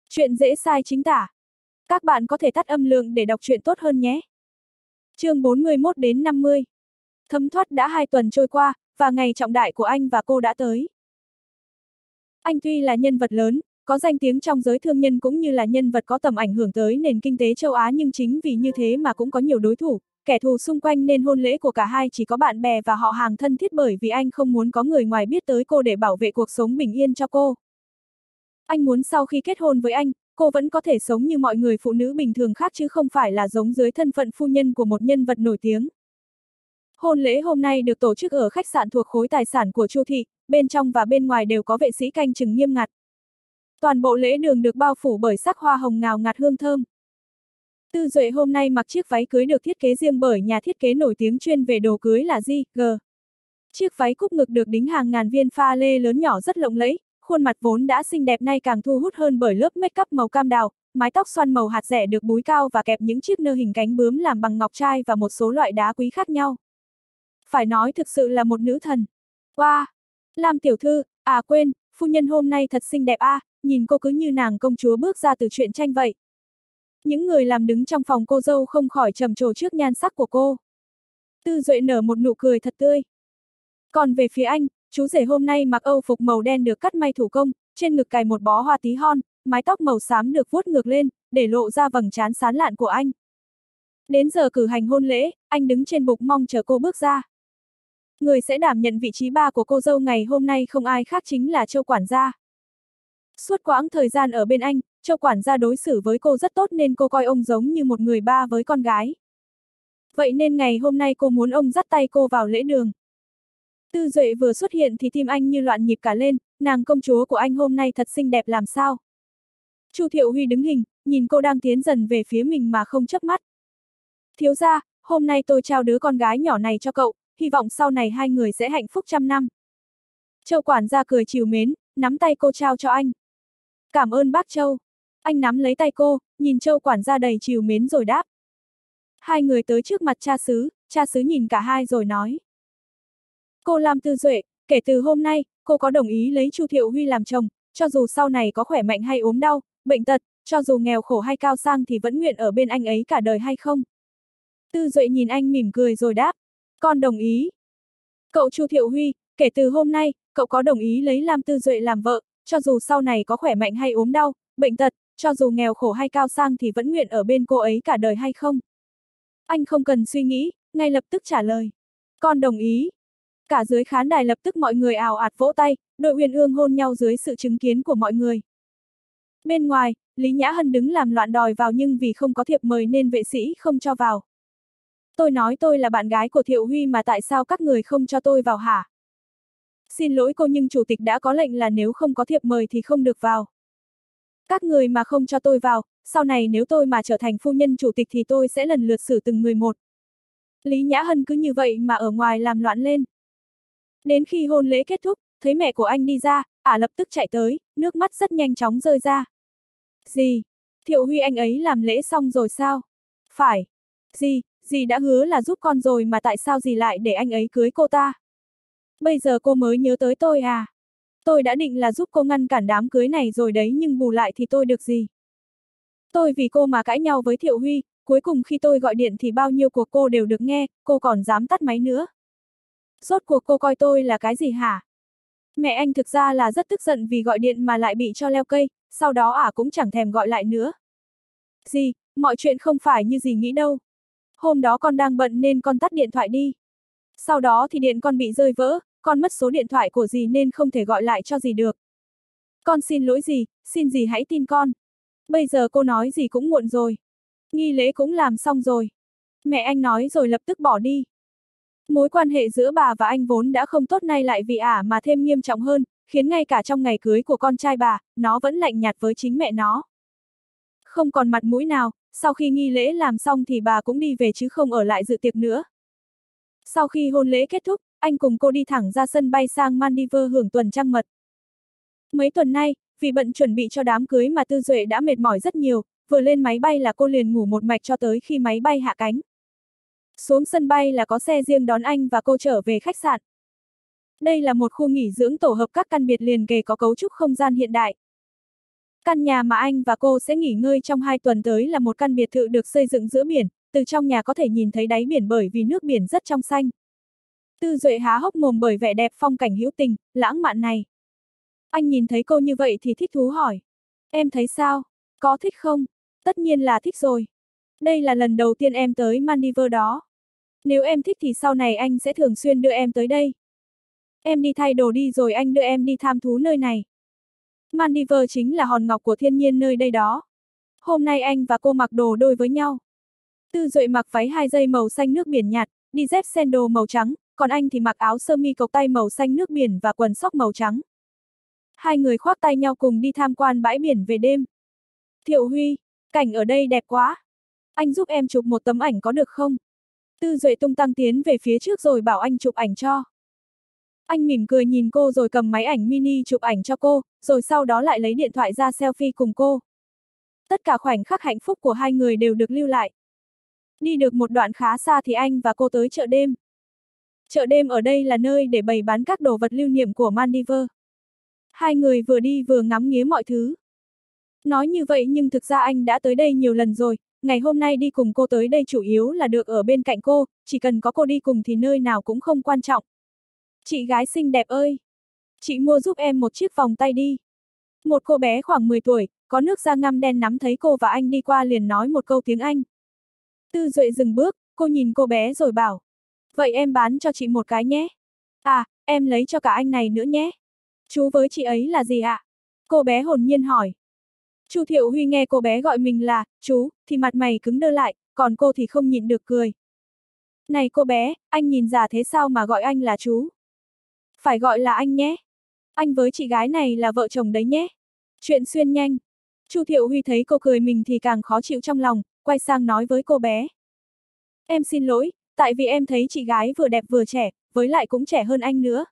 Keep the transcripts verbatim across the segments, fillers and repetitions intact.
Chuyện dễ sai chính tả. Các bạn có thể tắt âm lượng để đọc truyện tốt hơn nhé. Chương bốn mươi mốt đến năm mươi. Thấm thoát đã hai tuần trôi qua, và ngày trọng đại của anh và cô đã tới. Anh tuy là nhân vật lớn, có danh tiếng trong giới thương nhân cũng như là nhân vật có tầm ảnh hưởng tới nền kinh tế châu Á, nhưng chính vì như thế mà cũng có nhiều đối thủ, kẻ thù xung quanh, nên hôn lễ của cả hai chỉ có bạn bè và họ hàng thân thiết, bởi vì anh không muốn có người ngoài biết tới cô để bảo vệ cuộc sống bình yên cho cô. Anh muốn sau khi kết hôn với anh, cô vẫn có thể sống như mọi người phụ nữ bình thường khác chứ không phải là giống dưới thân phận phu nhân của một nhân vật nổi tiếng. Hôn lễ hôm nay được tổ chức ở khách sạn thuộc khối tài sản của Chu thị, bên trong và bên ngoài đều có vệ sĩ canh chừng nghiêm ngặt. Toàn bộ lễ đường được bao phủ bởi sắc hoa hồng ngào ngạt hương thơm. Tư Duệ hôm nay mặc chiếc váy cưới được thiết kế riêng bởi nhà thiết kế nổi tiếng chuyên về đồ cưới là gi giê. Chiếc váy cúp ngực được đính hàng ngàn viên pha lê lớn nhỏ rất lộng lẫy, khuôn mặt vốn đã xinh đẹp nay càng thu hút hơn bởi lớp make up màu cam đào, mái tóc xoăn màu hạt rẻ được búi cao và kẹp những chiếc nơ hình cánh bướm làm bằng ngọc trai và một số loại đá quý khác nhau. Phải nói thực sự là một nữ thần. Wow! Lam tiểu thư, à quên, phu nhân hôm nay thật xinh đẹp a, à, nhìn cô cứ như nàng công chúa bước ra từ truyện tranh vậy. Những người làm đứng trong phòng cô dâu không khỏi trầm trồ trước nhan sắc của cô. Tư Duệ nở một nụ cười thật tươi. Còn về phía anh, chú rể hôm nay mặc âu phục màu đen được cắt may thủ công, trên ngực cài một bó hoa tí hon, mái tóc màu xám được vuốt ngược lên, để lộ ra vầng trán sán lạn của anh. Đến giờ cử hành hôn lễ, anh đứng trên bục mong chờ cô bước ra. Người sẽ đảm nhận vị trí ba của cô dâu ngày hôm nay không ai khác chính là Châu quản gia. Suốt quãng thời gian ở bên anh, Châu quản gia đối xử với cô rất tốt nên cô coi ông giống như một người ba với con gái. Vậy nên ngày hôm nay cô muốn ông dắt tay cô vào lễ đường. Tư Duệ vừa xuất hiện thì tim anh như loạn nhịp cả lên, nàng công chúa của anh hôm nay thật xinh đẹp làm sao. Chu Thiệu Huy đứng hình, nhìn cô đang tiến dần về phía mình mà không chớp mắt. Thiếu gia, hôm nay tôi trao đứa con gái nhỏ này cho cậu, hy vọng sau này hai người sẽ hạnh phúc trăm năm. Châu quản gia cười trìu mến, nắm tay cô trao cho anh. Cảm ơn bác Châu. Anh nắm lấy tay cô, nhìn Châu quản gia đầy trìu mến rồi đáp. Hai người tới trước mặt cha xứ, cha xứ nhìn cả hai rồi nói. Cô Lam Tư Duệ, kể từ hôm nay, cô có đồng ý lấy Chu Thiệu Huy làm chồng, cho dù sau này có khỏe mạnh hay ốm đau, bệnh tật, cho dù nghèo khổ hay cao sang thì vẫn nguyện ở bên anh ấy cả đời hay không? Tư Duệ nhìn anh mỉm cười rồi đáp. Con đồng ý. Cậu Chu Thiệu Huy, kể từ hôm nay, cậu có đồng ý lấy Lam Tư Duệ làm vợ, cho dù sau này có khỏe mạnh hay ốm đau, bệnh tật, cho dù nghèo khổ hay cao sang thì vẫn nguyện ở bên cô ấy cả đời hay không? Anh không cần suy nghĩ, ngay lập tức trả lời. Con đồng ý. Cả dưới khán đài lập tức mọi người ào ạt vỗ tay, đội uyên ương hôn nhau dưới sự chứng kiến của mọi người. Bên ngoài, Lý Nhã Hân đứng làm loạn đòi vào nhưng vì không có thiệp mời nên vệ sĩ không cho vào. Tôi nói tôi là bạn gái của Thiệu Huy mà tại sao các người không cho tôi vào hả? Xin lỗi cô nhưng chủ tịch đã có lệnh là nếu không có thiệp mời thì không được vào. Các người mà không cho tôi vào, sau này nếu tôi mà trở thành phu nhân chủ tịch thì tôi sẽ lần lượt xử từng người một. Lý Nhã Hân cứ như vậy mà ở ngoài làm loạn lên. Đến khi hôn lễ kết thúc, thấy mẹ của anh đi ra, ả lập tức chạy tới, nước mắt rất nhanh chóng rơi ra. Dì, Thiệu Huy anh ấy làm lễ xong rồi sao? Phải. Dì, dì đã hứa là giúp con rồi mà tại sao dì lại để anh ấy cưới cô ta? Bây giờ cô mới nhớ tới tôi à? Tôi đã định là giúp cô ngăn cản đám cưới này rồi đấy nhưng bù lại thì tôi được gì? Tôi vì cô mà cãi nhau với Thiệu Huy, cuối cùng khi tôi gọi điện thì bao nhiêu cuộc cô đều được nghe, cô còn dám tắt máy nữa. Rốt cuộc cô coi tôi là cái gì hả? Mẹ anh thực ra là rất tức giận vì gọi điện mà lại bị cho leo cây, sau đó ả cũng chẳng thèm gọi lại nữa. Dì, mọi chuyện không phải như dì nghĩ đâu. Hôm đó con đang bận nên con tắt điện thoại đi. Sau đó thì điện con bị rơi vỡ, con mất số điện thoại của dì nên không thể gọi lại cho dì được. Con xin lỗi dì, xin dì hãy tin con. Bây giờ cô nói gì cũng muộn rồi. Nghi lễ cũng làm xong rồi. Mẹ anh nói rồi lập tức bỏ đi. Mối quan hệ giữa bà và anh vốn đã không tốt nay lại vì ả mà thêm nghiêm trọng hơn, khiến ngay cả trong ngày cưới của con trai bà, nó vẫn lạnh nhạt với chính mẹ nó. Không còn mặt mũi nào, sau khi nghi lễ làm xong thì bà cũng đi về chứ không ở lại dự tiệc nữa. Sau khi hôn lễ kết thúc, anh cùng cô đi thẳng ra sân bay sang Maldives hưởng tuần trăng mật. Mấy tuần nay, vì bận chuẩn bị cho đám cưới mà Tư Duệ đã mệt mỏi rất nhiều, vừa lên máy bay là cô liền ngủ một mạch cho tới khi máy bay hạ cánh. Xuống sân bay là có xe riêng đón anh và cô trở về khách sạn. Đây là một khu nghỉ dưỡng tổ hợp các căn biệt liền kề có cấu trúc không gian hiện đại. Căn nhà mà anh và cô sẽ nghỉ ngơi trong hai tuần tới là một căn biệt thự được xây dựng giữa biển, từ trong nhà có thể nhìn thấy đáy biển bởi vì nước biển rất trong xanh. Tư Duệ há hốc mồm bởi vẻ đẹp phong cảnh hữu tình, lãng mạn này. Anh nhìn thấy cô như vậy thì thích thú hỏi. Em thấy sao? Có thích không? Tất nhiên là thích rồi. Đây là lần đầu tiên em tới Maldives đó. Nếu em thích thì sau này anh sẽ thường xuyên đưa em tới đây. Em đi thay đồ đi rồi anh đưa em đi tham thú nơi này. Maldives chính là hòn ngọc của thiên nhiên nơi đây đó. Hôm nay anh và cô mặc đồ đôi với nhau. Tư Duệ mặc váy hai dây màu xanh nước biển nhạt, đi dép sandal màu trắng, còn anh thì mặc áo sơ mi cộc tay màu xanh nước biển và quần sóc màu trắng. Hai người khoác tay nhau cùng đi tham quan bãi biển về đêm. Thiệu Huy, cảnh ở đây đẹp quá. Anh giúp em chụp một tấm ảnh có được không? Tư Duệ tung tăng tiến về phía trước rồi bảo anh chụp ảnh cho. Anh mỉm cười nhìn cô rồi cầm máy ảnh mini chụp ảnh cho cô, rồi sau đó lại lấy điện thoại ra selfie cùng cô. Tất cả khoảnh khắc hạnh phúc của hai người đều được lưu lại. Đi được một đoạn khá xa thì anh và cô tới chợ đêm. Chợ đêm ở đây là nơi để bày bán các đồ vật lưu niệm của Maldives. Hai người vừa đi vừa ngắm nghía mọi thứ. Nói như vậy nhưng thực ra anh đã tới đây nhiều lần rồi, ngày hôm nay đi cùng cô tới đây chủ yếu là được ở bên cạnh cô, chỉ cần có cô đi cùng thì nơi nào cũng không quan trọng. Chị gái xinh đẹp ơi! Chị mua giúp em một chiếc vòng tay đi. Một cô bé khoảng mười tuổi, có nước da ngăm đen nắm thấy cô và anh đi qua liền nói một câu tiếng Anh. Tư Duệ dừng bước, cô nhìn cô bé rồi bảo. Vậy em bán cho chị một cái nhé. À, em lấy cho cả anh này nữa nhé. Chú với chị ấy là gì ạ? Cô bé hồn nhiên hỏi. Chu Thiệu Huy nghe cô bé gọi mình là chú, thì mặt mày cứng đơ lại, còn cô thì không nhịn được cười. Này cô bé, anh nhìn già thế sao mà gọi anh là chú? Phải gọi là anh nhé. Anh với chị gái này là vợ chồng đấy nhé. Chuyện xuyên nhanh. Chu Thiệu Huy thấy cô cười mình thì càng khó chịu trong lòng, quay sang nói với cô bé. Em xin lỗi, tại vì em thấy chị gái vừa đẹp vừa trẻ, với lại cũng trẻ hơn anh nữa.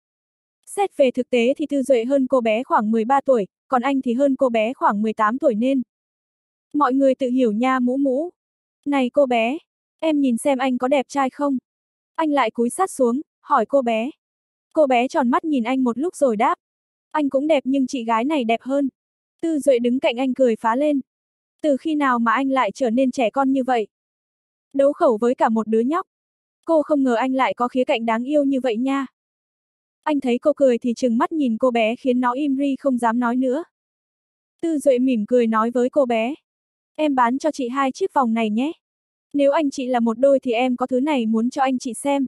Xét về thực tế thì Tư Duệ hơn cô bé khoảng mười ba tuổi, còn anh thì hơn cô bé khoảng mười tám tuổi nên. Mọi người tự hiểu nha mũ mũ. Này cô bé, em nhìn xem anh có đẹp trai không? Anh lại cúi sát xuống, hỏi cô bé. Cô bé tròn mắt nhìn anh một lúc rồi đáp. Anh cũng đẹp nhưng chị gái này đẹp hơn. Tư Duệ đứng cạnh anh cười phá lên. Từ khi nào mà anh lại trở nên trẻ con như vậy? Đấu khẩu với cả một đứa nhóc. Cô không ngờ anh lại có khía cạnh đáng yêu như vậy nha. Anh thấy cô cười thì trừng mắt nhìn cô bé khiến nó im ri không dám nói nữa. Tư Duệ mỉm cười nói với cô bé. Em bán cho chị hai chiếc vòng này nhé. Nếu anh chị là một đôi thì em có thứ này muốn cho anh chị xem.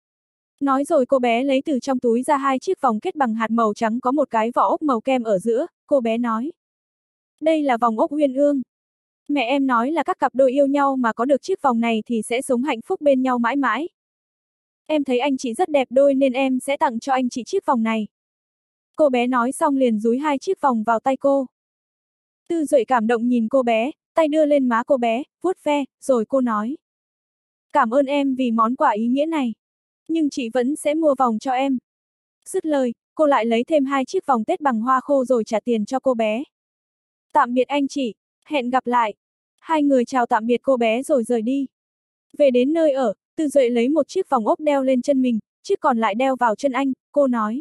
Nói rồi cô bé lấy từ trong túi ra hai chiếc vòng kết bằng hạt màu trắng có một cái vỏ ốc màu kem ở giữa, cô bé nói. Đây là vòng ốc uyên ương. Mẹ em nói là các cặp đôi yêu nhau mà có được chiếc vòng này thì sẽ sống hạnh phúc bên nhau mãi mãi. Em thấy anh chị rất đẹp đôi nên em sẽ tặng cho anh chị chiếc vòng này. Cô bé nói xong liền dúi hai chiếc vòng vào tay cô. Tư Duệ cảm động nhìn cô bé, tay đưa lên má cô bé, vuốt ve, rồi cô nói. Cảm ơn em vì món quà ý nghĩa này. Nhưng chị vẫn sẽ mua vòng cho em. Dứt lời, cô lại lấy thêm hai chiếc vòng Tết bằng hoa khô rồi trả tiền cho cô bé. Tạm biệt anh chị, hẹn gặp lại. Hai người chào tạm biệt cô bé rồi rời đi. Về đến nơi ở, Tư Duệ lấy một chiếc vòng ốc đeo lên chân mình, chiếc còn lại đeo vào chân anh, cô nói.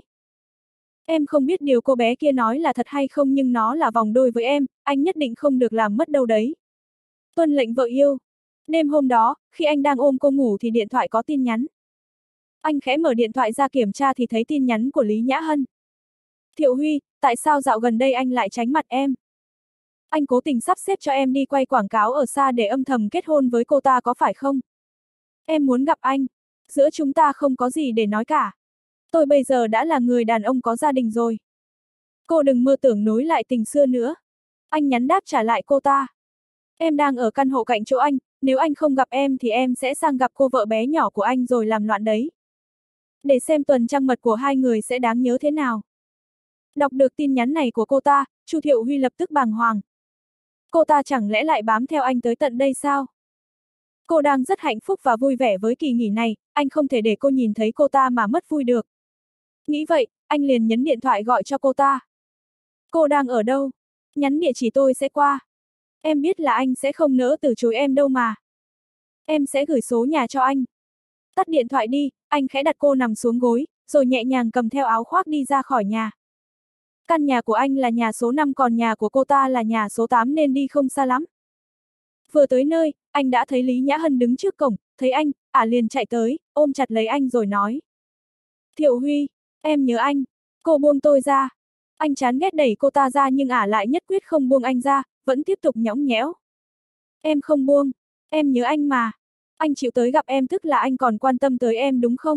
Em không biết điều cô bé kia nói là thật hay không nhưng nó là vòng đôi với em, anh nhất định không được làm mất đâu đấy. Tuân lệnh vợ yêu. Đêm hôm đó, khi anh đang ôm cô ngủ thì điện thoại có tin nhắn. Anh khẽ mở điện thoại ra kiểm tra thì thấy tin nhắn của Lý Nhã Hân. Thiệu Huy, tại sao dạo gần đây anh lại tránh mặt em? Anh cố tình sắp xếp cho em đi quay quảng cáo ở xa để âm thầm kết hôn với cô ta có phải không? Em muốn gặp anh. Giữa chúng ta không có gì để nói cả. Tôi bây giờ đã là người đàn ông có gia đình rồi. Cô đừng mơ tưởng nối lại tình xưa nữa. Anh nhắn đáp trả lại cô ta. Em đang ở căn hộ cạnh chỗ anh, nếu anh không gặp em thì em sẽ sang gặp cô vợ bé nhỏ của anh rồi làm loạn đấy. Để xem tuần trăng mật của hai người sẽ đáng nhớ thế nào. Đọc được tin nhắn này của cô ta, Chu Thiệu Huy lập tức bàng hoàng. Cô ta chẳng lẽ lại bám theo anh tới tận đây sao? Cô đang rất hạnh phúc và vui vẻ với kỳ nghỉ này, anh không thể để cô nhìn thấy cô ta mà mất vui được. Nghĩ vậy, anh liền nhấn điện thoại gọi cho cô ta. Cô đang ở đâu? Nhắn địa chỉ tôi sẽ qua. Em biết là anh sẽ không nỡ từ chối em đâu mà. Em sẽ gửi số nhà cho anh. Tắt điện thoại đi, anh khẽ đặt cô nằm xuống gối, rồi nhẹ nhàng cầm theo áo khoác đi ra khỏi nhà. Căn nhà của anh là nhà số năm còn nhà của cô ta là nhà số tám nên đi không xa lắm. Vừa tới nơi, anh đã thấy Lý Nhã Hân đứng trước cổng, thấy anh, ả liền chạy tới, ôm chặt lấy anh rồi nói. Thiệu Huy, em nhớ anh. Cô buông tôi ra. Anh chán ghét đẩy cô ta ra nhưng ả lại nhất quyết không buông anh ra, vẫn tiếp tục nhõng nhẽo. Em không buông, em nhớ anh mà. Anh chịu tới gặp em tức là anh còn quan tâm tới em đúng không?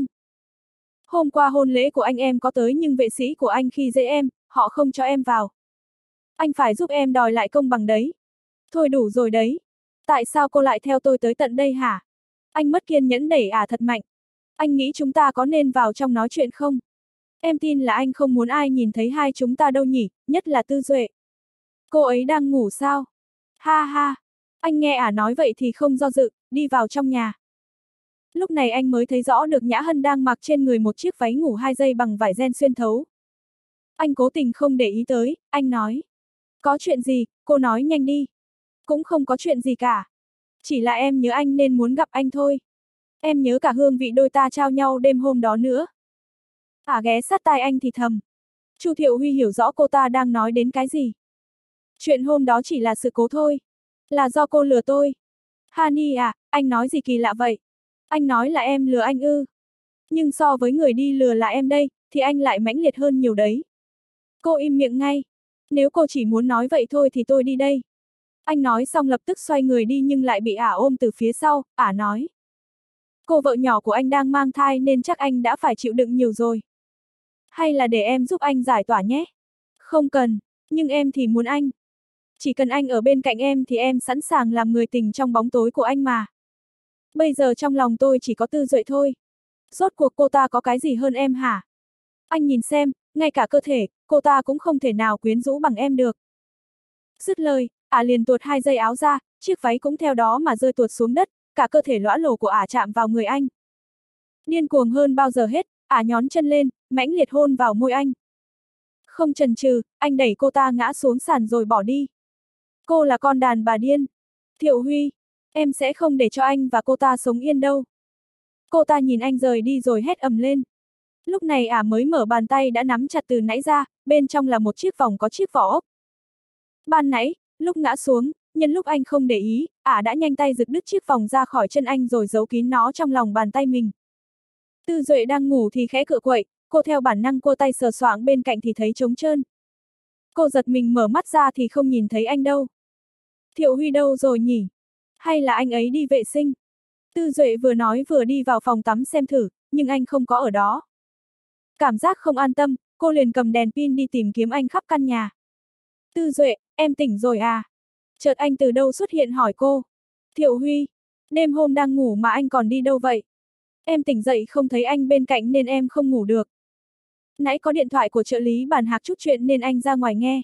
Hôm qua hôn lễ của anh em có tới nhưng vệ sĩ của anh khi dễ em, họ không cho em vào. Anh phải giúp em đòi lại công bằng đấy. Thôi đủ rồi đấy. Tại sao cô lại theo tôi tới tận đây hả? Anh mất kiên nhẫn đẩy ả thật mạnh. Anh nghĩ chúng ta có nên vào trong nói chuyện không? Em tin là anh không muốn ai nhìn thấy hai chúng ta đâu nhỉ, nhất là Tư Duệ. Cô ấy đang ngủ sao? Ha ha. Anh nghe ả nói vậy thì không do dự, đi vào trong nhà. Lúc này anh mới thấy rõ được Nhã Hân đang mặc trên người một chiếc váy ngủ hai dây bằng vải ren xuyên thấu. Anh cố tình không để ý tới, anh nói. Có chuyện gì, cô nói nhanh đi. Cũng không có chuyện gì cả. Chỉ là em nhớ anh nên muốn gặp anh thôi. Em nhớ cả hương vị đôi ta trao nhau đêm hôm đó nữa. Ả ghé sát tai anh thì thầm. Chu Thiệu Huy hiểu rõ cô ta đang nói đến cái gì. Chuyện hôm đó chỉ là sự cố thôi. Là do cô lừa tôi. Hani à, anh nói gì kỳ lạ vậy? Anh nói là em lừa anh ư. Nhưng so với người đi lừa là em đây, thì anh lại mãnh liệt hơn nhiều đấy. Cô im miệng ngay. Nếu cô chỉ muốn nói vậy thôi thì tôi đi đây. Anh nói xong lập tức xoay người đi nhưng lại bị ả ôm từ phía sau, ả nói. Cô vợ nhỏ của anh đang mang thai nên chắc anh đã phải chịu đựng nhiều rồi. Hay là để em giúp anh giải tỏa nhé? Không cần, nhưng em thì muốn anh. Chỉ cần anh ở bên cạnh em thì em sẵn sàng làm người tình trong bóng tối của anh mà. Bây giờ trong lòng tôi chỉ có Tư Duệ thôi. Rốt cuộc cô ta có cái gì hơn em hả? Anh nhìn xem, ngay cả cơ thể, cô ta cũng không thể nào quyến rũ bằng em được. Dứt lời, ả liền tuột hai dây áo ra, chiếc váy cũng theo đó mà rơi tuột xuống đất, cả cơ thể lõa lồ của ả chạm vào người anh. Điên cuồng hơn bao giờ hết, ả nhón chân lên, mãnh liệt hôn vào môi anh. Không chần chừ, anh đẩy cô ta ngã xuống sàn rồi bỏ đi. Cô là con đàn bà điên. Thiệu Huy, em sẽ không để cho anh và cô ta sống yên đâu. Cô ta nhìn anh rời đi rồi hét ầm lên. Lúc này ả mới mở bàn tay đã nắm chặt từ nãy ra, bên trong là một chiếc vòng có chiếc vỏ ốc. Ban nãy, lúc ngã xuống, nhân lúc anh không để ý, ả đã nhanh tay giật đứt chiếc vòng ra khỏi chân anh rồi giấu kín nó trong lòng bàn tay mình. Tư Duệ đang ngủ thì khẽ cựa quậy, cô theo bản năng cô tay sờ soạng bên cạnh thì thấy trống trơn. Cô giật mình mở mắt ra thì không nhìn thấy anh đâu. Thiệu Huy đâu rồi nhỉ? Hay là anh ấy đi vệ sinh? Tư Duệ vừa nói vừa đi vào phòng tắm xem thử, nhưng anh không có ở đó. Cảm giác không an tâm, cô liền cầm đèn pin đi tìm kiếm anh khắp căn nhà. Tư Duệ, em tỉnh rồi à? Chợt anh từ đâu xuất hiện hỏi cô. Thiệu Huy, đêm hôm đang ngủ mà anh còn đi đâu vậy? Em tỉnh dậy không thấy anh bên cạnh nên em không ngủ được. Nãy có điện thoại của trợ lý bàn hạc chút chuyện nên anh ra ngoài nghe.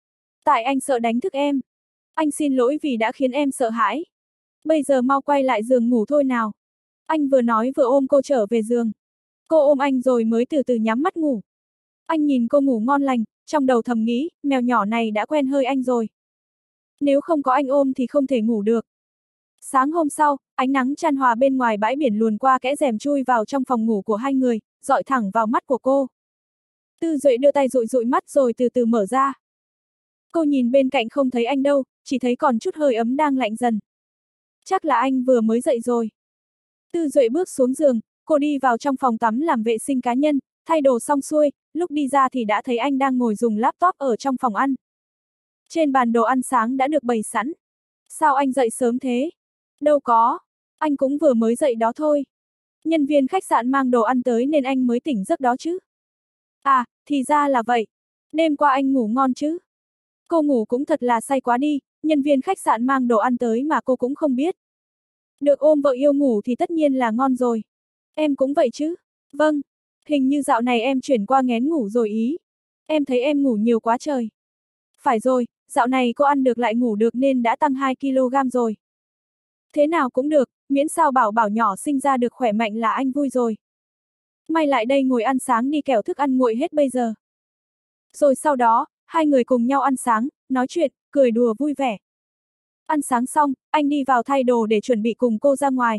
Tại anh sợ đánh thức em. Anh xin lỗi vì đã khiến em sợ hãi. Bây giờ mau quay lại giường ngủ thôi nào. Anh vừa nói vừa ôm cô trở về giường. Cô ôm anh rồi mới từ từ nhắm mắt ngủ. Anh nhìn cô ngủ ngon lành, trong đầu thầm nghĩ, mèo nhỏ này đã quen hơi anh rồi. Nếu không có anh ôm thì không thể ngủ được. Sáng hôm sau, ánh nắng chan hòa bên ngoài bãi biển luồn qua kẽ rèm chui vào trong phòng ngủ của hai người, dọi thẳng vào mắt của cô. Tư Duệ đưa tay dụi dụi mắt rồi từ từ mở ra. Cô nhìn bên cạnh không thấy anh đâu, chỉ thấy còn chút hơi ấm đang lạnh dần. Chắc là anh vừa mới dậy rồi. Tư Duệ bước xuống giường, cô đi vào trong phòng tắm làm vệ sinh cá nhân, thay đồ xong xuôi, lúc đi ra thì đã thấy anh đang ngồi dùng laptop ở trong phòng ăn. Trên bàn đồ ăn sáng đã được bày sẵn. Sao anh dậy sớm thế? Đâu có, anh cũng vừa mới dậy đó thôi. Nhân viên khách sạn mang đồ ăn tới nên anh mới tỉnh giấc đó chứ. À, thì ra là vậy. Đêm qua anh ngủ ngon chứ? Cô ngủ cũng thật là say quá đi, nhân viên khách sạn mang đồ ăn tới mà cô cũng không biết. Được ôm vợ yêu ngủ thì tất nhiên là ngon rồi. Em cũng vậy chứ? Vâng, hình như dạo này em chuyển qua nghén ngủ rồi ý. Em thấy em ngủ nhiều quá trời. Phải rồi, dạo này cô ăn được lại ngủ được nên đã tăng hai ki lô gam rồi. Thế nào cũng được, miễn sao bảo bảo nhỏ sinh ra được khỏe mạnh là anh vui rồi. May lại đây ngồi ăn sáng đi kẻo thức ăn nguội hết bây giờ. Rồi sau đó, hai người cùng nhau ăn sáng, nói chuyện, cười đùa vui vẻ. Ăn sáng xong, anh đi vào thay đồ để chuẩn bị cùng cô ra ngoài.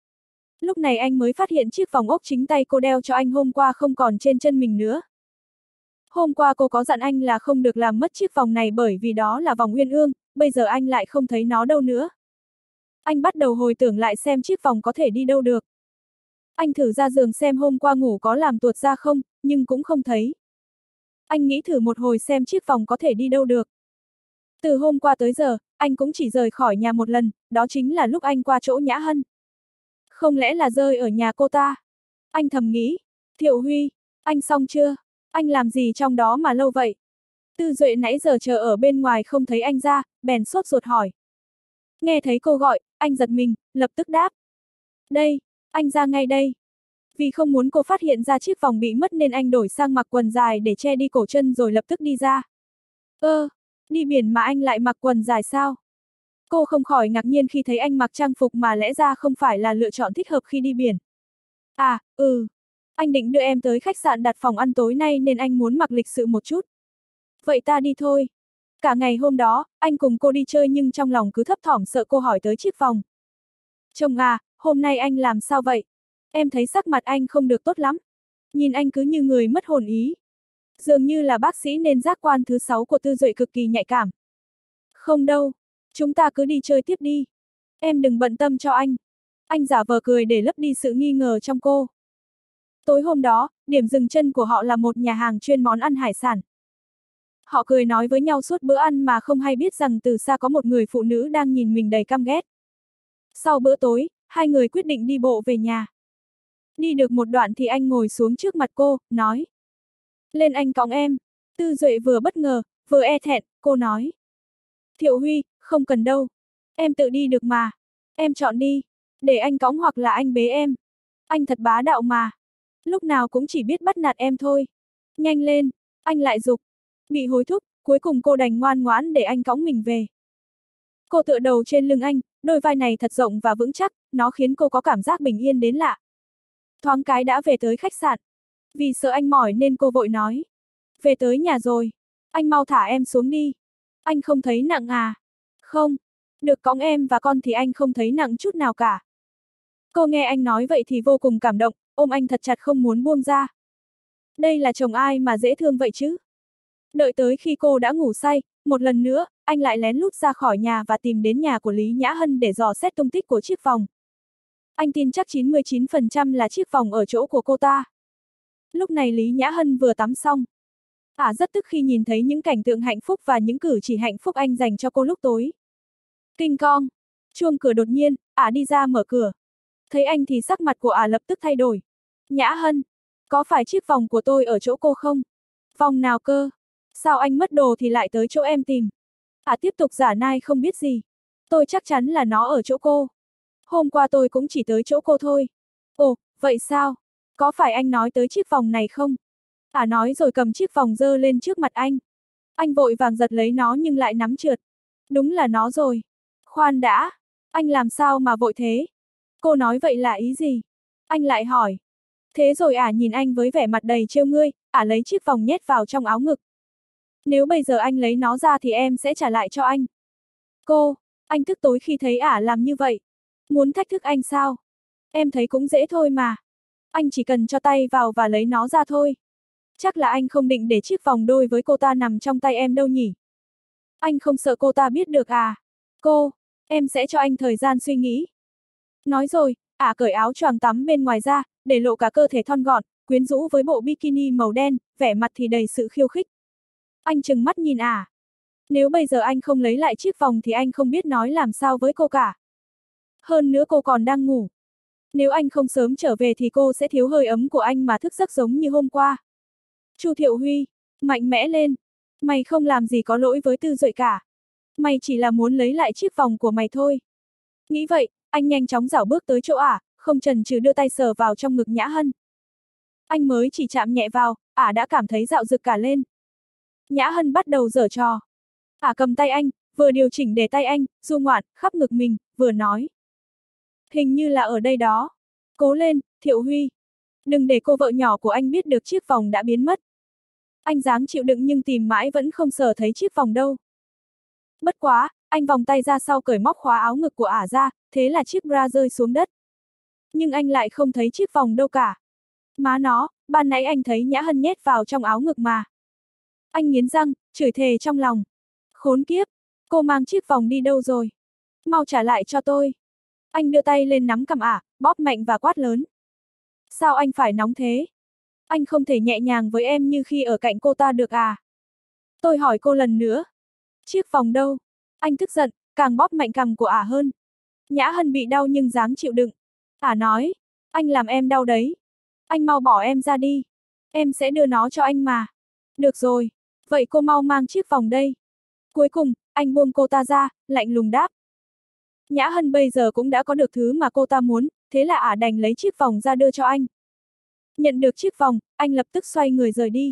Lúc này anh mới phát hiện chiếc vòng ốc chính tay cô đeo cho anh hôm qua không còn trên chân mình nữa. Hôm qua cô có dặn anh là không được làm mất chiếc vòng này bởi vì đó là vòng uyên ương, bây giờ anh lại không thấy nó đâu nữa. Anh bắt đầu hồi tưởng lại xem chiếc vòng có thể đi đâu được. Anh thử ra giường xem hôm qua ngủ có làm tuột ra không, nhưng cũng không thấy. Anh nghĩ thử một hồi xem chiếc vòng có thể đi đâu được. Từ hôm qua tới giờ, anh cũng chỉ rời khỏi nhà một lần, đó chính là lúc anh qua chỗ Nhã Hân. Không lẽ là rơi ở nhà cô ta? Anh thầm nghĩ. Thiệu Huy, anh xong chưa? Anh làm gì trong đó mà lâu vậy? Tư Duệ nãy giờ chờ ở bên ngoài không thấy anh ra, bèn sốt ruột hỏi. Nghe thấy cô gọi, anh giật mình, lập tức đáp. Đây, anh ra ngay đây. Vì không muốn cô phát hiện ra chiếc vòng bị mất nên anh đổi sang mặc quần dài để che đi cổ chân rồi lập tức đi ra. Ơ, đi biển mà anh lại mặc quần dài sao? Cô không khỏi ngạc nhiên khi thấy anh mặc trang phục mà lẽ ra không phải là lựa chọn thích hợp khi đi biển. À, ừ. Anh định đưa em tới khách sạn đặt phòng ăn tối nay nên anh muốn mặc lịch sự một chút. Vậy ta đi thôi. Cả ngày hôm đó, anh cùng cô đi chơi nhưng trong lòng cứ thấp thỏm sợ cô hỏi tới chiếc vòng. Chồng à, hôm nay anh làm sao vậy? Em thấy sắc mặt anh không được tốt lắm. Nhìn anh cứ như người mất hồn ý. Dường như là bác sĩ nên giác quan thứ sáu của Tư Duệ cực kỳ nhạy cảm. Không đâu, chúng ta cứ đi chơi tiếp đi. Em đừng bận tâm cho anh. Anh giả vờ cười để lấp đi sự nghi ngờ trong cô. Tối hôm đó, điểm dừng chân của họ là một nhà hàng chuyên món ăn hải sản. Họ cười nói với nhau suốt bữa ăn mà không hay biết rằng từ xa có một người phụ nữ đang nhìn mình đầy căm ghét. Sau bữa tối, hai người quyết định đi bộ về nhà. Đi được một đoạn thì anh ngồi xuống trước mặt cô, nói. Lên anh cõng em. Tư Duệ vừa bất ngờ, vừa e thẹn, cô nói. Thiệu Huy, không cần đâu. Em tự đi được mà. Em chọn đi. Để anh cõng hoặc là anh bế em. Anh thật bá đạo mà. Lúc nào cũng chỉ biết bắt nạt em thôi. Nhanh lên, anh lại giục. Bị hối thúc, cuối cùng cô đành ngoan ngoãn để anh cõng mình về. Cô tựa đầu trên lưng anh, đôi vai này thật rộng và vững chắc, nó khiến cô có cảm giác bình yên đến lạ. Thoáng cái đã về tới khách sạn. Vì sợ anh mỏi nên cô vội nói. Về tới nhà rồi. Anh mau thả em xuống đi. Anh không thấy nặng à? Không. Được cõng em và con thì anh không thấy nặng chút nào cả. Cô nghe anh nói vậy thì vô cùng cảm động, ôm anh thật chặt không muốn buông ra. Đây là chồng ai mà dễ thương vậy chứ? Đợi tới khi cô đã ngủ say, một lần nữa, anh lại lén lút ra khỏi nhà và tìm đến nhà của Lý Nhã Hân để dò xét tung tích của chiếc vòng. Anh tin chắc chín mươi chín phần trăm là chiếc vòng ở chỗ của cô ta. Lúc này Lý Nhã Hân vừa tắm xong. Ả à, rất tức khi nhìn thấy những cảnh tượng hạnh phúc và những cử chỉ hạnh phúc anh dành cho cô lúc tối. Kinh cong. Chuông cửa đột nhiên, Ả à đi ra mở cửa. Thấy anh thì sắc mặt của Ả à lập tức thay đổi. Nhã Hân, có phải chiếc vòng của tôi ở chỗ cô không? Vòng nào cơ? Sao anh mất đồ thì lại tới chỗ em tìm? Ả à tiếp tục giả nai không biết gì. Tôi chắc chắn là nó ở chỗ cô. Hôm qua tôi cũng chỉ tới chỗ cô thôi. Ồ, vậy sao? Có phải anh nói tới chiếc vòng này không? Ả à nói rồi cầm chiếc vòng dơ lên trước mặt anh. Anh vội vàng giật lấy nó nhưng lại nắm trượt. Đúng là nó rồi. Khoan đã, anh làm sao mà vội thế? Cô nói vậy là ý gì? Anh lại hỏi. Thế rồi Ả à nhìn anh với vẻ mặt đầy trêu ngươi, Ả à lấy chiếc vòng nhét vào trong áo ngực. Nếu bây giờ anh lấy nó ra thì em sẽ trả lại cho anh. Cô, anh tức tối khi thấy Ả à làm như vậy. Muốn thách thức anh sao? Em thấy cũng dễ thôi mà. Anh chỉ cần cho tay vào và lấy nó ra thôi. Chắc là anh không định để chiếc vòng đôi với cô ta nằm trong tay em đâu nhỉ? Anh không sợ cô ta biết được à? Cô, em sẽ cho anh thời gian suy nghĩ. Nói rồi, Ả à cởi áo choàng tắm bên ngoài ra, để lộ cả cơ thể thon gọn, quyến rũ với bộ bikini màu đen, vẻ mặt thì đầy sự khiêu khích. Anh trừng mắt nhìn Ả. À. Nếu bây giờ anh không lấy lại chiếc vòng thì anh không biết nói làm sao với cô cả. Hơn nữa cô còn đang ngủ. Nếu anh không sớm trở về thì cô sẽ thiếu hơi ấm của anh mà thức giấc giống như hôm qua. Chu Thiệu Huy, mạnh mẽ lên. Mày không làm gì có lỗi với Tư Duệ cả. Mày chỉ là muốn lấy lại chiếc vòng của mày thôi. Nghĩ vậy, anh nhanh chóng dảo bước tới chỗ Ả, không chần chừ đưa tay sờ vào trong ngực Nhã Hân. Anh mới chỉ chạm nhẹ vào, Ả đã cảm thấy dạo rực cả lên. Nhã Hân bắt đầu giở trò. Ả cầm tay anh, vừa điều chỉnh để tay anh, du ngoạn, khắp ngực mình, vừa nói. Hình như là ở đây đó. Cố lên, Thiệu Huy. Đừng để cô vợ nhỏ của anh biết được chiếc vòng đã biến mất. Anh dáng chịu đựng nhưng tìm mãi vẫn không sờ thấy chiếc vòng đâu. Bất quá, anh vòng tay ra sau cởi móc khóa áo ngực của Ả ra, thế là chiếc bra rơi xuống đất. Nhưng anh lại không thấy chiếc vòng đâu cả. Má nó, ban nãy anh thấy Nhã Hân nhét vào trong áo ngực mà. Anh nghiến răng, chửi thề trong lòng. Khốn kiếp, cô mang chiếc vòng đi đâu rồi? Mau trả lại cho tôi. Anh đưa tay lên nắm cằm ả, bóp mạnh và quát lớn. Sao anh phải nóng thế? Anh không thể nhẹ nhàng với em như khi ở cạnh cô ta được à? Tôi hỏi cô lần nữa. Chiếc vòng đâu? Anh tức giận, càng bóp mạnh cằm của ả hơn. Nhã Hân bị đau nhưng dáng chịu đựng. Ả nói, anh làm em đau đấy. Anh mau bỏ em ra đi. Em sẽ đưa nó cho anh mà. Được rồi, vậy cô mau mang chiếc vòng đây. Cuối cùng, anh buông cô ta ra, lạnh lùng đáp. Nhã Hân bây giờ cũng đã có được thứ mà cô ta muốn, thế là ả đành lấy chiếc vòng ra đưa cho anh. Nhận được chiếc vòng, anh lập tức xoay người rời đi.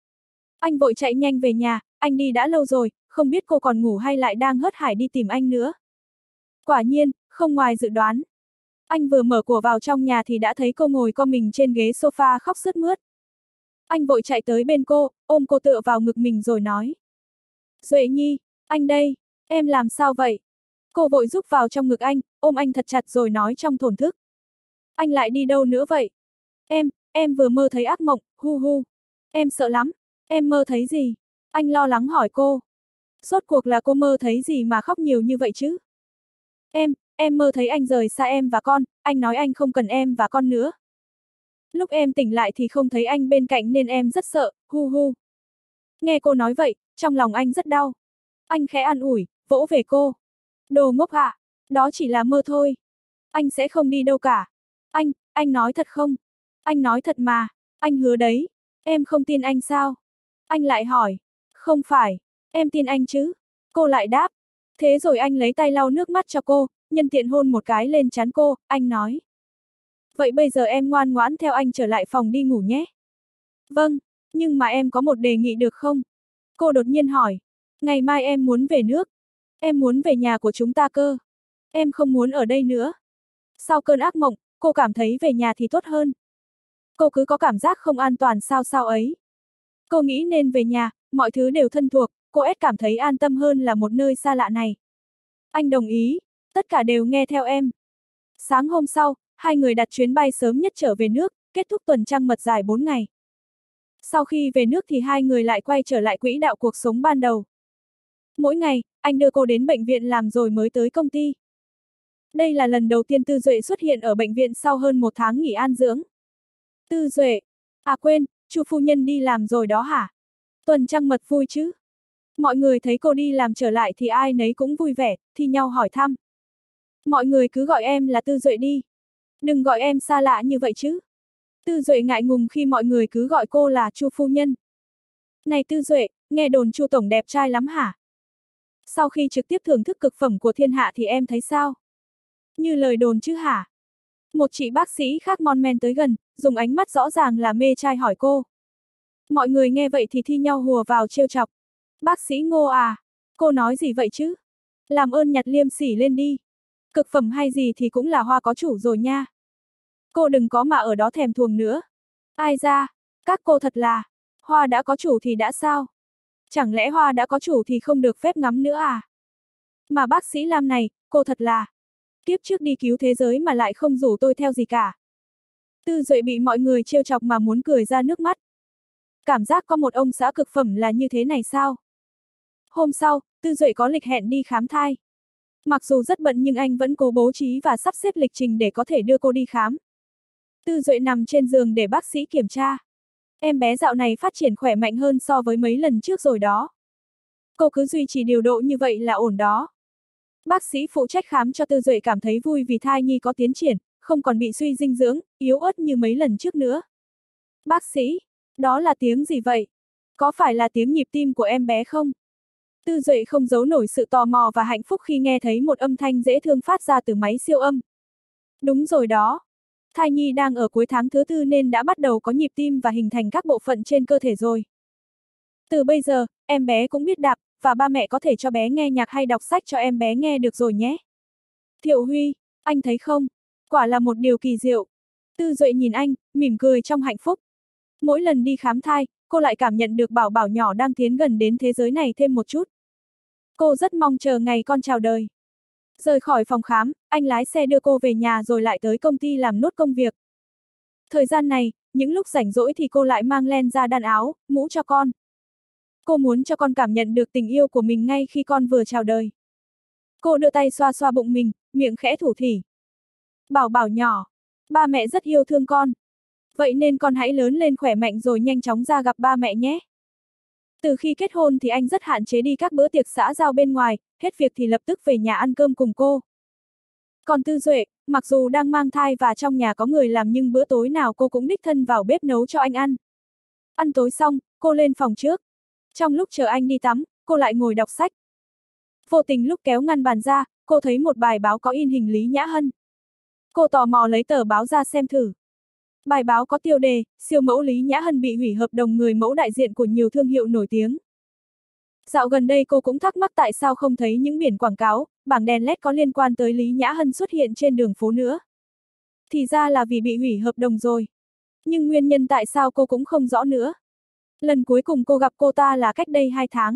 Anh vội chạy nhanh về nhà, anh đi đã lâu rồi, không biết cô còn ngủ hay lại đang hớt hải đi tìm anh nữa. Quả nhiên, không ngoài dự đoán. Anh vừa mở cửa vào trong nhà thì đã thấy cô ngồi co mình trên ghế sofa khóc sướt mướt. Anh vội chạy tới bên cô, ôm cô tựa vào ngực mình rồi nói. Duệ Nhi, anh đây, em làm sao vậy? Cô vội rúc vào trong ngực anh, ôm anh thật chặt rồi nói trong thổn thức. Anh lại đi đâu nữa vậy? Em, em vừa mơ thấy ác mộng, hu hu. Em sợ lắm, em mơ thấy gì? Anh lo lắng hỏi cô. Rốt cuộc là cô mơ thấy gì mà khóc nhiều như vậy chứ? Em, em mơ thấy anh rời xa em và con, anh nói anh không cần em và con nữa. Lúc em tỉnh lại thì không thấy anh bên cạnh nên em rất sợ, hu hu. Nghe cô nói vậy, trong lòng anh rất đau. Anh khẽ an ủi, vỗ về cô. Đồ ngốc ạ, đó chỉ là mơ thôi. Anh sẽ không đi đâu cả. Anh, anh nói thật không? Anh nói thật mà, anh hứa đấy. Em không tin anh sao? Anh lại hỏi. Không phải, em tin anh chứ? Cô lại đáp. Thế rồi anh lấy tay lau nước mắt cho cô, nhân tiện hôn một cái lên trán cô, anh nói. Vậy bây giờ em ngoan ngoãn theo anh trở lại phòng đi ngủ nhé. Vâng, nhưng mà em có một đề nghị được không? Cô đột nhiên hỏi. Ngày mai em muốn về nước. Em muốn về nhà của chúng ta cơ. Em không muốn ở đây nữa. Sau cơn ác mộng, cô cảm thấy về nhà thì tốt hơn. Cô cứ có cảm giác không an toàn sao sao ấy. Cô nghĩ nên về nhà, mọi thứ đều thân thuộc, cô ét cảm thấy an tâm hơn là một nơi xa lạ này. Anh đồng ý, tất cả đều nghe theo em. Sáng hôm sau, hai người đặt chuyến bay sớm nhất trở về nước, kết thúc tuần trăng mật dài bốn ngày. Sau khi về nước thì hai người lại quay trở lại quỹ đạo cuộc sống ban đầu. Mỗi ngày, anh đưa cô đến bệnh viện làm rồi mới tới công ty. Đây là lần đầu tiên Tư Duệ xuất hiện ở bệnh viện sau hơn một tháng nghỉ an dưỡng. Tư Duệ, à quên, Chu phu nhân đi làm rồi đó hả? Tuần trăng mật vui chứ? Mọi người thấy cô đi làm trở lại thì ai nấy cũng vui vẻ, thi nhau hỏi thăm. Mọi người cứ gọi em là Tư Duệ đi. Đừng gọi em xa lạ như vậy chứ. Tư Duệ ngại ngùng khi mọi người cứ gọi cô là Chu phu nhân. Này Tư Duệ, nghe đồn Chu tổng đẹp trai lắm hả? Sau khi trực tiếp thưởng thức cực phẩm của thiên hạ thì em thấy sao? Như lời đồn chứ hả? Một chị bác sĩ khác mon men tới gần, dùng ánh mắt rõ ràng là mê trai hỏi cô. Mọi người nghe vậy thì thi nhau hùa vào trêu chọc. Bác sĩ Ngô à? Cô nói gì vậy chứ? Làm ơn nhặt liêm sỉ lên đi. Cực phẩm hay gì thì cũng là hoa có chủ rồi nha. Cô đừng có mà ở đó thèm thuồng nữa. Ai ra, các cô thật là, hoa đã có chủ thì đã sao? Chẳng lẽ hoa đã có chủ thì không được phép ngắm nữa à? Mà bác sĩ Lam này, cô thật là, kiếp trước đi cứu thế giới mà lại không rủ tôi theo gì cả. Tư Duệ bị mọi người trêu chọc mà muốn cười ra nước mắt. Cảm giác có một ông xã cực phẩm là như thế này sao? Hôm sau, Tư Duệ có lịch hẹn đi khám thai. Mặc dù rất bận nhưng anh vẫn cố bố trí và sắp xếp lịch trình để có thể đưa cô đi khám. Tư Duệ nằm trên giường để bác sĩ kiểm tra. Em bé dạo này phát triển khỏe mạnh hơn so với mấy lần trước rồi đó. Cô cứ duy trì điều độ như vậy là ổn đó. Bác sĩ phụ trách khám cho Tư Duệ cảm thấy vui vì thai nhi có tiến triển, không còn bị suy dinh dưỡng, yếu ớt như mấy lần trước nữa. Bác sĩ, đó là tiếng gì vậy? Có phải là tiếng nhịp tim của em bé không? Tư Duệ không giấu nổi sự tò mò và hạnh phúc khi nghe thấy một âm thanh dễ thương phát ra từ máy siêu âm. Đúng rồi đó. Thai nhi đang ở cuối tháng thứ tư nên đã bắt đầu có nhịp tim và hình thành các bộ phận trên cơ thể rồi. Từ bây giờ, em bé cũng biết đạp, và ba mẹ có thể cho bé nghe nhạc hay đọc sách cho em bé nghe được rồi nhé. Thiệu Huy, anh thấy không? Quả là một điều kỳ diệu. Tư Duệ nhìn anh, mỉm cười trong hạnh phúc. Mỗi lần đi khám thai, cô lại cảm nhận được bảo bảo nhỏ đang tiến gần đến thế giới này thêm một chút. Cô rất mong chờ ngày con chào đời. Rời khỏi phòng khám, anh lái xe đưa cô về nhà rồi lại tới công ty làm nốt công việc. Thời gian này, những lúc rảnh rỗi thì cô lại mang len ra đan áo, mũ cho con. Cô muốn cho con cảm nhận được tình yêu của mình ngay khi con vừa chào đời. Cô đưa tay xoa xoa bụng mình, miệng khẽ thủ thỉ. Bảo bảo nhỏ, ba mẹ rất yêu thương con. Vậy nên con hãy lớn lên khỏe mạnh rồi nhanh chóng ra gặp ba mẹ nhé. Từ khi kết hôn thì anh rất hạn chế đi các bữa tiệc xã giao bên ngoài, hết việc thì lập tức về nhà ăn cơm cùng cô. Còn Tư Duệ, mặc dù đang mang thai và trong nhà có người làm nhưng bữa tối nào cô cũng đích thân vào bếp nấu cho anh ăn. Ăn tối xong, cô lên phòng trước. Trong lúc chờ anh đi tắm, cô lại ngồi đọc sách. Vô tình lúc kéo ngăn bàn ra, cô thấy một bài báo có in hình Lý Nhã Hân. Cô tò mò lấy tờ báo ra xem thử. Bài báo có tiêu đề, siêu mẫu Lý Nhã Hân bị hủy hợp đồng người mẫu đại diện của nhiều thương hiệu nổi tiếng. Dạo gần đây cô cũng thắc mắc tại sao không thấy những biển quảng cáo, bảng đèn led có liên quan tới Lý Nhã Hân xuất hiện trên đường phố nữa. Thì ra là vì bị hủy hợp đồng rồi. Nhưng nguyên nhân tại sao cô cũng không rõ nữa. Lần cuối cùng cô gặp cô ta là cách đây hai tháng.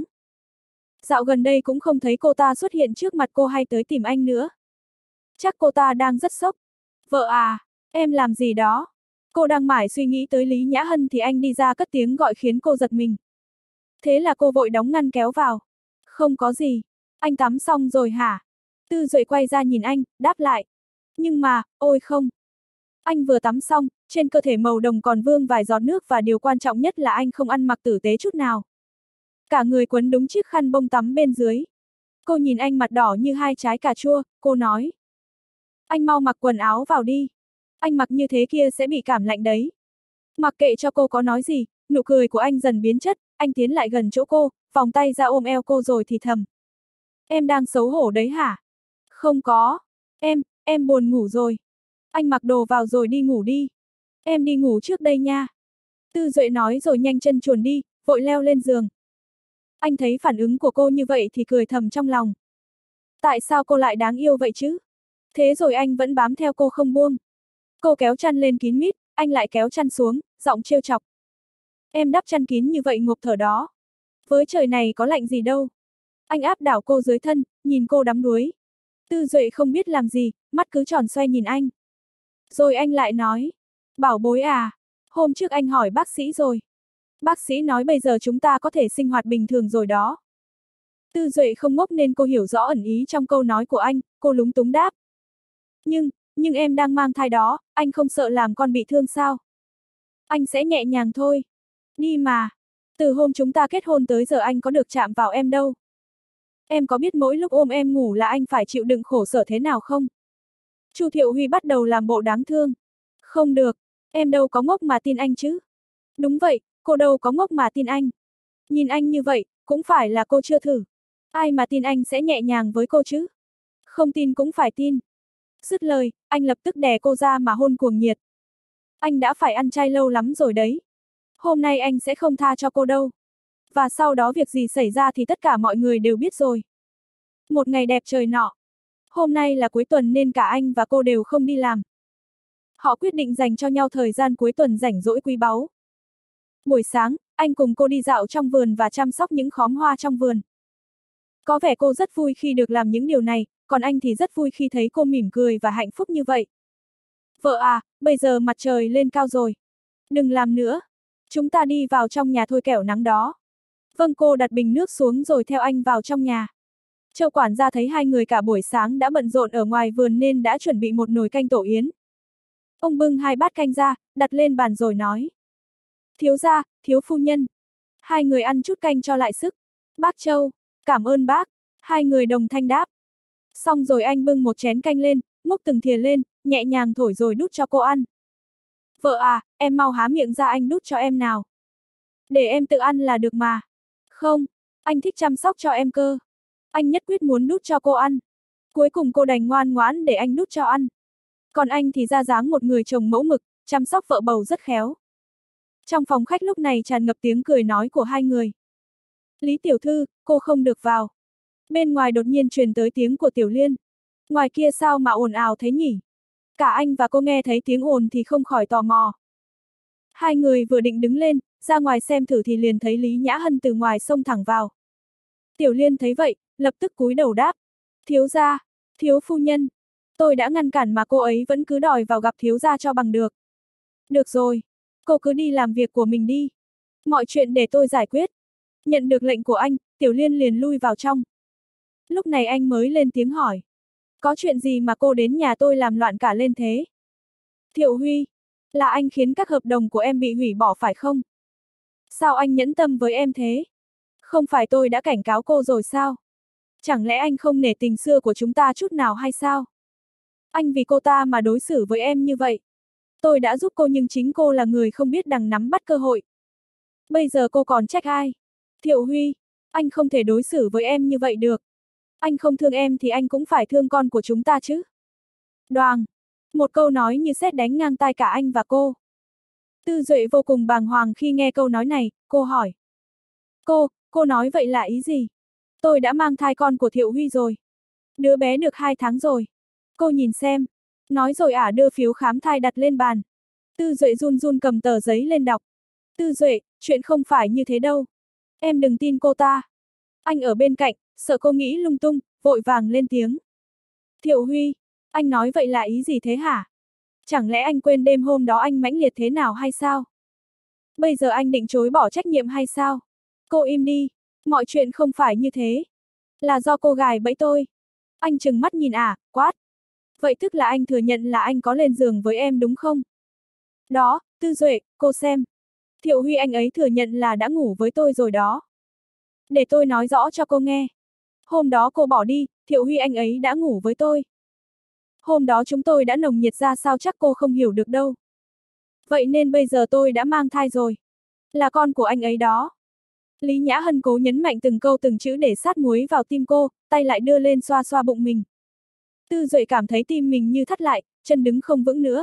Dạo gần đây cũng không thấy cô ta xuất hiện trước mặt cô hay tới tìm anh nữa. Chắc cô ta đang rất sốc. Vợ à, em làm gì đó? Cô đang mải suy nghĩ tới Lý Nhã Hân thì anh đi ra cất tiếng gọi khiến cô giật mình. Thế là cô vội đóng ngăn kéo vào. Không có gì. Anh tắm xong rồi hả? Tư Duệ quay ra nhìn anh, đáp lại. Nhưng mà, ôi không. Anh vừa tắm xong, trên cơ thể màu đồng còn vương vài giọt nước và điều quan trọng nhất là anh không ăn mặc tử tế chút nào. Cả người quấn đúng chiếc khăn bông tắm bên dưới. Cô nhìn anh mặt đỏ như hai trái cà chua, cô nói. Anh mau mặc quần áo vào đi. Anh mặc như thế kia sẽ bị cảm lạnh đấy. Mặc kệ cho cô có nói gì, nụ cười của anh dần biến chất, anh tiến lại gần chỗ cô, vòng tay ra ôm eo cô rồi thì thầm. Em đang xấu hổ đấy hả? Không có. Em, em buồn ngủ rồi. Anh mặc đồ vào rồi đi ngủ đi. Em đi ngủ trước đây nha. Tư Duệ nói rồi nhanh chân chuồn đi, vội leo lên giường. Anh thấy phản ứng của cô như vậy thì cười thầm trong lòng. Tại sao cô lại đáng yêu vậy chứ? Thế rồi anh vẫn bám theo cô không buông. Cô kéo chăn lên kín mít, anh lại kéo chăn xuống, giọng trêu chọc. Em đắp chăn kín như vậy ngộp thở đó. Với trời này có lạnh gì đâu. Anh áp đảo cô dưới thân, nhìn cô đắm đuối. Tư Duệ không biết làm gì, mắt cứ tròn xoay nhìn anh. Rồi anh lại nói. Bảo bối à, hôm trước anh hỏi bác sĩ rồi. Bác sĩ nói bây giờ chúng ta có thể sinh hoạt bình thường rồi đó. Tư Duệ không ngốc nên cô hiểu rõ ẩn ý trong câu nói của anh, cô lúng túng đáp. Nhưng, nhưng em đang mang thai đó, anh không sợ làm con bị thương sao? Anh sẽ nhẹ nhàng thôi. Đi mà. Từ hôm chúng ta kết hôn tới giờ anh có được chạm vào em đâu. Em có biết mỗi lúc ôm em ngủ là anh phải chịu đựng khổ sở thế nào không? Chu Thiệu Huy bắt đầu làm bộ đáng thương. Không được, em đâu có ngốc mà tin anh chứ. Đúng vậy, cô đâu có ngốc mà tin anh. Nhìn anh như vậy, cũng phải là cô chưa thử. Ai mà tin anh sẽ nhẹ nhàng với cô chứ? Không tin cũng phải tin. Dứt lời, anh lập tức đè cô ra mà hôn cuồng nhiệt. Anh đã phải ăn chay lâu lắm rồi đấy. Hôm nay anh sẽ không tha cho cô đâu. Và sau đó việc gì xảy ra thì tất cả mọi người đều biết rồi. Một ngày đẹp trời nọ. Hôm nay là cuối tuần nên cả anh và cô đều không đi làm. Họ quyết định dành cho nhau thời gian cuối tuần rảnh rỗi quý báu. Buổi sáng, anh cùng cô đi dạo trong vườn và chăm sóc những khóm hoa trong vườn. Có vẻ cô rất vui khi được làm những điều này, còn anh thì rất vui khi thấy cô mỉm cười và hạnh phúc như vậy. Vợ à, bây giờ mặt trời lên cao rồi. Đừng làm nữa. Chúng ta đi vào trong nhà thôi kẻo nắng đó. Vâng, cô đặt bình nước xuống rồi theo anh vào trong nhà. Châu quản gia thấy hai người cả buổi sáng đã bận rộn ở ngoài vườn nên đã chuẩn bị một nồi canh tổ yến. Ông bưng hai bát canh ra, đặt lên bàn rồi nói. Thiếu gia, thiếu phu nhân. Hai người ăn chút canh cho lại sức. Bác Châu, cảm ơn bác. Hai người đồng thanh đáp. Xong rồi anh bưng một chén canh lên, múc từng thìa lên, nhẹ nhàng thổi rồi đút cho cô ăn. Vợ à, em mau há miệng ra anh đút cho em nào. Để em tự ăn là được mà. Không, anh thích chăm sóc cho em cơ. Anh nhất quyết muốn đút cho cô ăn. Cuối cùng cô đành ngoan ngoãn để anh đút cho ăn. Còn anh thì ra dáng một người chồng mẫu mực, chăm sóc vợ bầu rất khéo. Trong phòng khách lúc này tràn ngập tiếng cười nói của hai người. Lý tiểu thư, cô không được vào. Bên ngoài đột nhiên truyền tới tiếng của Tiểu Liên. Ngoài kia sao mà ồn ào thế nhỉ? Cả anh và cô nghe thấy tiếng ồn thì không khỏi tò mò. Hai người vừa định đứng lên, ra ngoài xem thử thì liền thấy Lý Nhã Hân từ ngoài xông thẳng vào. Tiểu Liên thấy vậy, lập tức cúi đầu đáp. Thiếu gia, thiếu phu nhân. Tôi đã ngăn cản mà cô ấy vẫn cứ đòi vào gặp thiếu gia cho bằng được. Được rồi, cô cứ đi làm việc của mình đi. Mọi chuyện để tôi giải quyết. Nhận được lệnh của anh, Tiểu Liên liền lui vào trong. Lúc này anh mới lên tiếng hỏi. Có chuyện gì mà cô đến nhà tôi làm loạn cả lên thế? Thiệu Huy, là anh khiến các hợp đồng của em bị hủy bỏ phải không? Sao anh nhẫn tâm với em thế? Không phải tôi đã cảnh cáo cô rồi sao? Chẳng lẽ anh không nể tình xưa của chúng ta chút nào hay sao? Anh vì cô ta mà đối xử với em như vậy. Tôi đã giúp cô nhưng chính cô là người không biết đằng nắm bắt cơ hội. Bây giờ cô còn trách ai? Thiệu Huy, anh không thể đối xử với em như vậy được. Anh không thương em thì anh cũng phải thương con của chúng ta chứ. Đoàng, một câu nói như sét đánh ngang tai cả anh và cô. Tư Duệ vô cùng bàng hoàng khi nghe câu nói này, cô hỏi. Cô, cô nói vậy là ý gì? Tôi đã mang thai con của Thiệu Huy rồi. Đứa bé được hai tháng rồi. Cô nhìn xem. Nói rồi ả đưa phiếu khám thai đặt lên bàn. Tư Duệ run run cầm tờ giấy lên đọc. Tư Duệ, chuyện không phải như thế đâu. Em đừng tin cô ta. Anh ở bên cạnh, sợ cô nghĩ lung tung, vội vàng lên tiếng. Thiệu Huy, anh nói vậy là ý gì thế hả? Chẳng lẽ anh quên đêm hôm đó anh mãnh liệt thế nào hay sao? Bây giờ anh định chối bỏ trách nhiệm hay sao? Cô im đi, mọi chuyện không phải như thế. Là do cô gài bẫy tôi. Anh trừng mắt nhìn ả, à, quát. Vậy tức là anh thừa nhận là anh có lên giường với em đúng không? Đó, Tư Duệ, cô xem. Thiệu Huy anh ấy thừa nhận là đã ngủ với tôi rồi đó. Để tôi nói rõ cho cô nghe. Hôm đó cô bỏ đi, Thiệu Huy anh ấy đã ngủ với tôi. Hôm đó chúng tôi đã nồng nhiệt ra sao chắc cô không hiểu được đâu. Vậy nên bây giờ tôi đã mang thai rồi. Là con của anh ấy đó. Lý Nhã Hân cố nhấn mạnh từng câu từng chữ để sát muối vào tim cô, tay lại đưa lên xoa xoa bụng mình. Tư Duệ cảm thấy tim mình như thắt lại, chân đứng không vững nữa.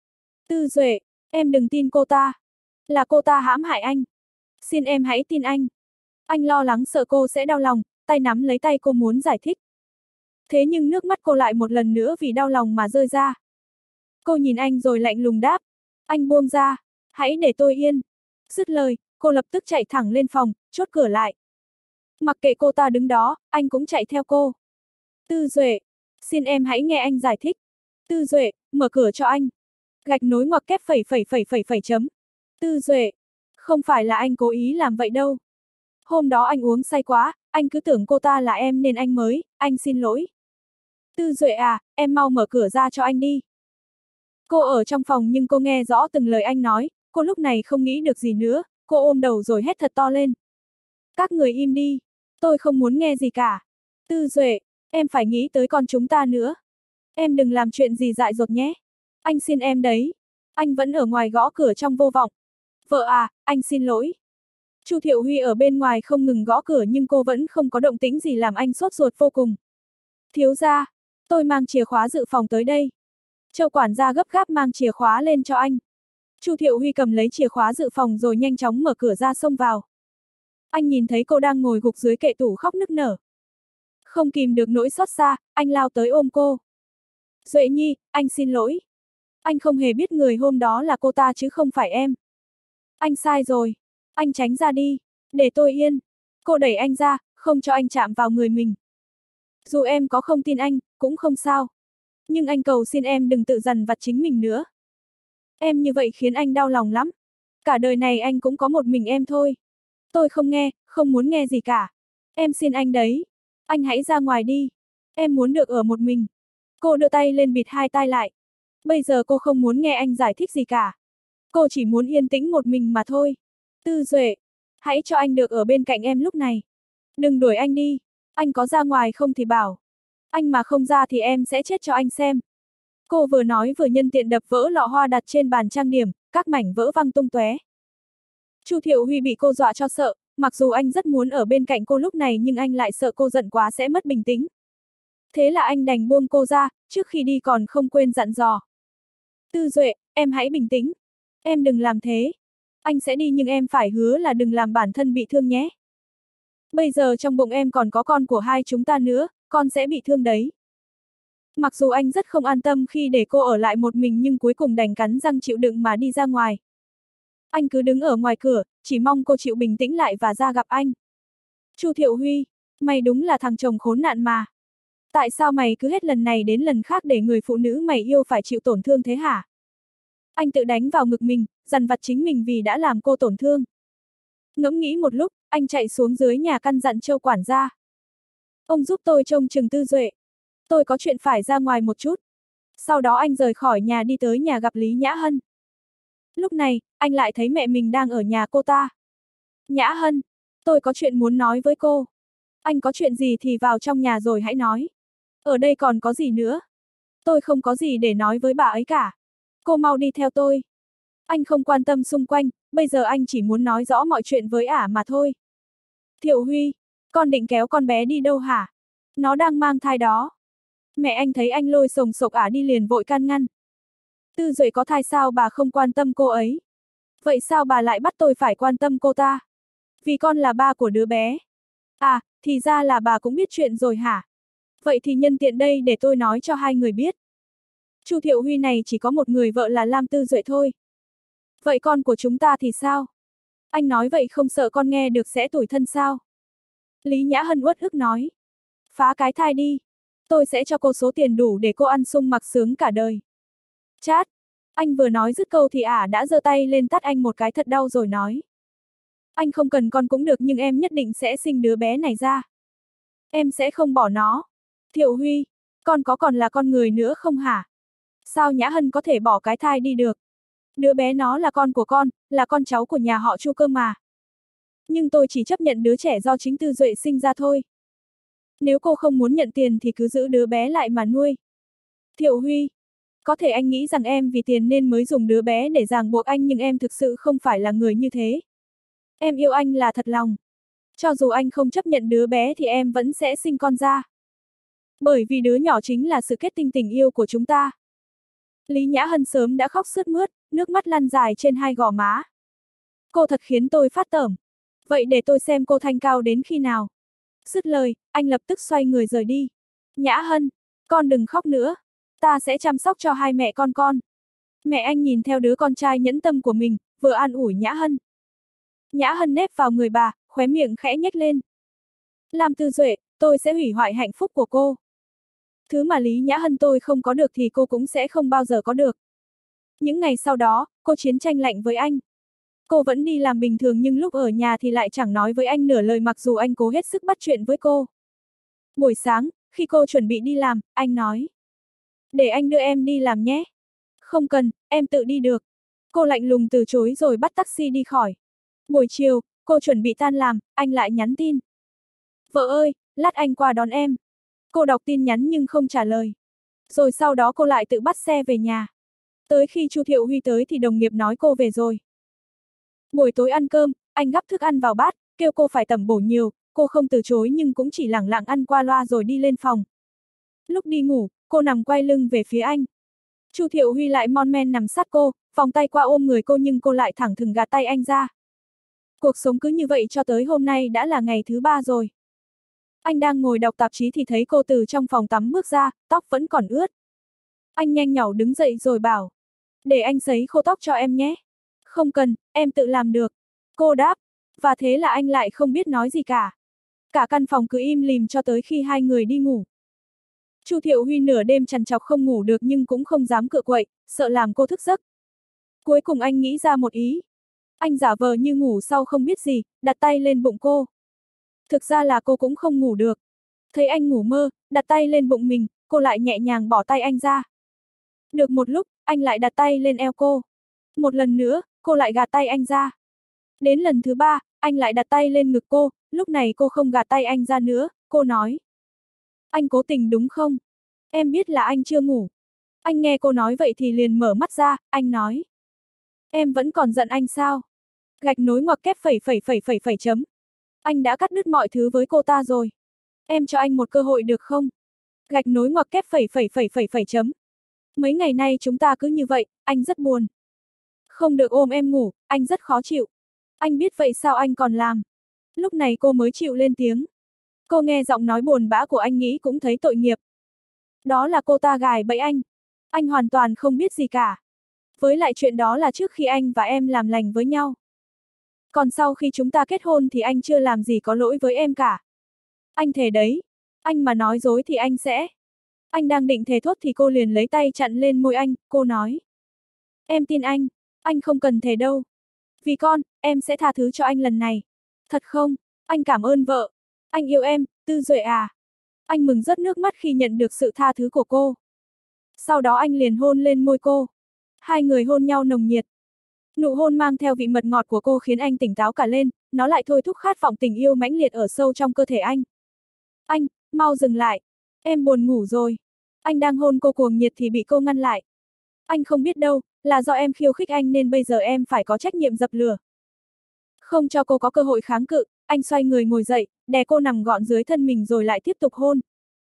Tư Duệ, em đừng tin cô ta. Là cô ta hãm hại anh. Xin em hãy tin anh. Anh lo lắng sợ cô sẽ đau lòng, tay nắm lấy tay cô muốn giải thích. Thế nhưng nước mắt cô lại một lần nữa vì đau lòng mà rơi ra. Cô nhìn anh rồi lạnh lùng đáp. Anh buông ra, hãy để tôi yên. Dứt lời, cô lập tức chạy thẳng lên phòng, chốt cửa lại. Mặc kệ cô ta đứng đó, anh cũng chạy theo cô. Tư Duệ, xin em hãy nghe anh giải thích. Tư Duệ, mở cửa cho anh. Gạch nối ngoặc kép phẩy phẩy phẩy phẩy phẩy chấm. Tư Duệ, không phải là anh cố ý làm vậy đâu. Hôm đó anh uống say quá, anh cứ tưởng cô ta là em nên anh mới, anh xin lỗi. Tư Duệ à, em mau mở cửa ra cho anh đi. Cô ở trong phòng nhưng cô nghe rõ từng lời anh nói, cô lúc này không nghĩ được gì nữa, cô ôm đầu rồi hét thật to lên. Các người im đi, tôi không muốn nghe gì cả. Tư Duệ, em phải nghĩ tới con chúng ta nữa. Em đừng làm chuyện gì dại dột nhé. Anh xin em đấy. Anh vẫn ở ngoài gõ cửa trong vô vọng. Vợ à, anh xin lỗi. Chu Thiệu Huy ở bên ngoài không ngừng gõ cửa nhưng cô vẫn không có động tĩnh gì làm anh sốt ruột vô cùng. Thiếu gia, tôi mang chìa khóa dự phòng tới đây. Châu quản gia gấp gáp mang chìa khóa lên cho anh. Chu Thiệu Huy cầm lấy chìa khóa dự phòng rồi nhanh chóng mở cửa ra xông vào. Anh nhìn thấy cô đang ngồi gục dưới kệ tủ khóc nức nở. Không kìm được nỗi xót xa, anh lao tới ôm cô. Duệ Nhi, anh xin lỗi. Anh không hề biết người hôm đó là cô ta chứ không phải em. Anh sai rồi. Anh tránh ra đi. Để tôi yên. Cô đẩy anh ra, không cho anh chạm vào người mình. Dù em có không tin anh, cũng không sao. Nhưng anh cầu xin em đừng tự dằn vặt chính mình nữa. Em như vậy khiến anh đau lòng lắm. Cả đời này anh cũng có một mình em thôi. Tôi không nghe, không muốn nghe gì cả. Em xin anh đấy. Anh hãy ra ngoài đi. Em muốn được ở một mình. Cô đưa tay lên bịt hai tai lại. Bây giờ cô không muốn nghe anh giải thích gì cả. Cô chỉ muốn yên tĩnh một mình mà thôi. Tư Duệ, hãy cho anh được ở bên cạnh em lúc này. Đừng đuổi anh đi. Anh có ra ngoài không thì bảo. Anh mà không ra thì em sẽ chết cho anh xem. Cô vừa nói vừa nhân tiện đập vỡ lọ hoa đặt trên bàn trang điểm, các mảnh vỡ văng tung tóe. Chu Thiệu Huy bị cô dọa cho sợ, mặc dù anh rất muốn ở bên cạnh cô lúc này nhưng anh lại sợ cô giận quá sẽ mất bình tĩnh. Thế là anh đành buông cô ra, trước khi đi còn không quên dặn dò. Tư Duệ, em hãy bình tĩnh. Em đừng làm thế. Anh sẽ đi nhưng em phải hứa là đừng làm bản thân bị thương nhé. Bây giờ trong bụng em còn có con của hai chúng ta nữa, con sẽ bị thương đấy. Mặc dù anh rất không an tâm khi để cô ở lại một mình nhưng cuối cùng đành cắn răng chịu đựng mà đi ra ngoài. Anh cứ đứng ở ngoài cửa, chỉ mong cô chịu bình tĩnh lại và ra gặp anh. Chu Thiệu Huy, mày đúng là thằng chồng khốn nạn mà. Tại sao mày cứ hết lần này đến lần khác để người phụ nữ mày yêu phải chịu tổn thương thế hả? Anh tự đánh vào ngực mình, dằn vặt chính mình vì đã làm cô tổn thương. Ngẫm nghĩ một lúc, anh Anh chạy xuống dưới nhà căn dặn Châu quản gia. Ông giúp tôi trông chừng Tư Duệ. Tôi có chuyện phải ra ngoài một chút. Sau đó anh rời khỏi nhà đi tới nhà gặp Lý Nhã Hân. Lúc này, anh lại thấy mẹ mình đang ở nhà cô ta. Nhã Hân, tôi có chuyện muốn nói với cô. Anh có chuyện gì thì vào trong nhà rồi hãy nói. Ở đây còn có gì nữa? Tôi không có gì để nói với bà ấy cả. Cô mau đi theo tôi. Anh không quan tâm xung quanh, bây giờ anh chỉ muốn nói rõ mọi chuyện với ả mà thôi. Thiệu Huy, con định kéo con bé đi đâu hả? Nó đang mang thai đó. Mẹ anh thấy anh lôi sồng sộc ả đi liền vội can ngăn. Tư Duệ có thai sao bà không quan tâm cô ấy? Vậy sao bà lại bắt tôi phải quan tâm cô ta? Vì con là ba của đứa bé. À, thì ra là bà cũng biết chuyện rồi hả? Vậy thì nhân tiện đây để tôi nói cho hai người biết. Chu Thiệu Huy này chỉ có một người vợ là Lam Tư Duệ thôi. Vậy con của chúng ta thì sao? Anh nói vậy không sợ con nghe được sẽ tủi thân sao? Lý Nhã Hân uất ức nói. Phá cái thai đi. Tôi sẽ cho cô số tiền đủ để cô ăn sung mặc sướng cả đời. Chát. Anh vừa nói dứt câu thì ả đã giơ tay lên tát anh một cái thật đau rồi nói. Anh không cần con cũng được nhưng em nhất định sẽ sinh đứa bé này ra. Em sẽ không bỏ nó. Thiệu Huy, con có còn là con người nữa không hả? Sao Nhã Hân có thể bỏ cái thai đi được? Đứa bé nó là con của con, là con cháu của nhà họ Chu cơ mà. Nhưng tôi chỉ chấp nhận đứa trẻ do chính Tư Duệ sinh ra thôi. Nếu cô không muốn nhận tiền thì cứ giữ đứa bé lại mà nuôi. Thiệu Huy, có thể anh nghĩ rằng em vì tiền nên mới dùng đứa bé để ràng buộc anh nhưng em thực sự không phải là người như thế. Em yêu anh là thật lòng. Cho dù anh không chấp nhận đứa bé thì em vẫn sẽ sinh con ra. Bởi vì đứa nhỏ chính là sự kết tinh tình yêu của chúng ta. Lý Nhã Hân sớm đã khóc sướt mướt, nước mắt lăn dài trên hai gò má. Cô thật khiến tôi phát tởm. Vậy để tôi xem cô thanh cao đến khi nào. Dứt lời, anh lập tức xoay người rời đi. Nhã Hân, con đừng khóc nữa. Ta sẽ chăm sóc cho hai mẹ con con. Mẹ anh nhìn theo đứa con trai nhẫn tâm của mình, vừa an ủi Nhã Hân. Nhã Hân nép vào người bà, khóe miệng khẽ nhếch lên. Lam Tư Duệ, tôi sẽ hủy hoại hạnh phúc của cô. Thứ mà Lý Nhã Hân tôi không có được thì cô cũng sẽ không bao giờ có được. Những ngày sau đó, cô chiến tranh lạnh với anh. Cô vẫn đi làm bình thường nhưng lúc ở nhà thì lại chẳng nói với anh nửa lời mặc dù anh cố hết sức bắt chuyện với cô. Buổi sáng, khi cô chuẩn bị đi làm, anh nói. Để anh đưa em đi làm nhé. Không cần, em tự đi được. Cô lạnh lùng từ chối rồi bắt taxi đi khỏi. Buổi chiều, cô chuẩn bị tan làm, anh lại nhắn tin. Vợ ơi, lát anh qua đón em. Cô đọc tin nhắn nhưng không trả lời. Rồi sau đó cô lại tự bắt xe về nhà. Tới khi Chu Thiệu Huy tới thì đồng nghiệp nói cô về rồi. Buổi tối ăn cơm, anh gắp thức ăn vào bát, kêu cô phải tẩm bổ nhiều, cô không từ chối nhưng cũng chỉ lẳng lặng ăn qua loa rồi đi lên phòng. Lúc đi ngủ, cô nằm quay lưng về phía anh. Chu Thiệu Huy lại mon men nằm sát cô, vòng tay qua ôm người cô nhưng cô lại thẳng thừng gạt tay anh ra. Cuộc sống cứ như vậy cho tới hôm nay đã là ngày thứ ba rồi. Anh đang ngồi đọc tạp chí thì thấy cô từ trong phòng tắm bước ra, tóc vẫn còn ướt. Anh nhanh nhảu đứng dậy rồi bảo. Để anh sấy khô tóc cho em nhé. Không cần, em tự làm được. Cô đáp. Và thế là anh lại không biết nói gì cả. Cả căn phòng cứ im lìm cho tới khi hai người đi ngủ. Chu Thiệu Huy nửa đêm trằn trọc không ngủ được nhưng cũng không dám cựa quậy, sợ làm cô thức giấc. Cuối cùng anh nghĩ ra một ý. Anh giả vờ như ngủ sau không biết gì, đặt tay lên bụng cô. Thực ra là cô cũng không ngủ được. Thấy anh ngủ mơ, đặt tay lên bụng mình, cô lại nhẹ nhàng bỏ tay anh ra. Được một lúc, anh lại đặt tay lên eo cô. Một lần nữa, cô lại gạt tay anh ra. Đến lần thứ ba, anh lại đặt tay lên ngực cô, lúc này cô không gạt tay anh ra nữa, cô nói. Anh cố tình đúng không? Em biết là anh chưa ngủ. Anh nghe cô nói vậy thì liền mở mắt ra, anh nói. Em vẫn còn giận anh sao? Gạch nối ngoặc kép phẩy phẩy phẩy phẩy phẩy chấm. Anh đã cắt đứt mọi thứ với cô ta rồi. Em cho anh một cơ hội được không? Gạch nối ngoặc kép phẩy phẩy phẩy phẩy phẩy chấm. Mấy ngày nay chúng ta cứ như vậy, anh rất buồn. Không được ôm em ngủ, anh rất khó chịu. Anh biết vậy sao anh còn làm? Lúc này cô mới chịu lên tiếng. Cô nghe giọng nói buồn bã của anh nghĩ cũng thấy tội nghiệp. Đó là cô ta gài bẫy anh. Anh hoàn toàn không biết gì cả. Với lại chuyện đó là trước khi anh và em làm lành với nhau. Còn sau khi chúng ta kết hôn thì anh chưa làm gì có lỗi với em cả. Anh thề đấy. Anh mà nói dối thì anh sẽ... Anh đang định thề thốt thì cô liền lấy tay chặn lên môi anh, cô nói. Em tin anh, anh không cần thề đâu. Vì con, em sẽ tha thứ cho anh lần này. Thật không? Anh cảm ơn vợ. Anh yêu em, Tư Duệ à. Anh mừng rớt nước mắt khi nhận được sự tha thứ của cô. Sau đó anh liền hôn lên môi cô. Hai người hôn nhau nồng nhiệt. Nụ hôn mang theo vị mật ngọt của cô khiến anh tỉnh táo cả lên, nó lại thôi thúc khát vọng tình yêu mãnh liệt ở sâu trong cơ thể anh. Anh, mau dừng lại. Em buồn ngủ rồi. Anh đang hôn cô cuồng nhiệt thì bị cô ngăn lại. Anh không biết đâu, là do em khiêu khích anh nên bây giờ em phải có trách nhiệm dập lửa. Không cho cô có cơ hội kháng cự, anh xoay người ngồi dậy, đè cô nằm gọn dưới thân mình rồi lại tiếp tục hôn.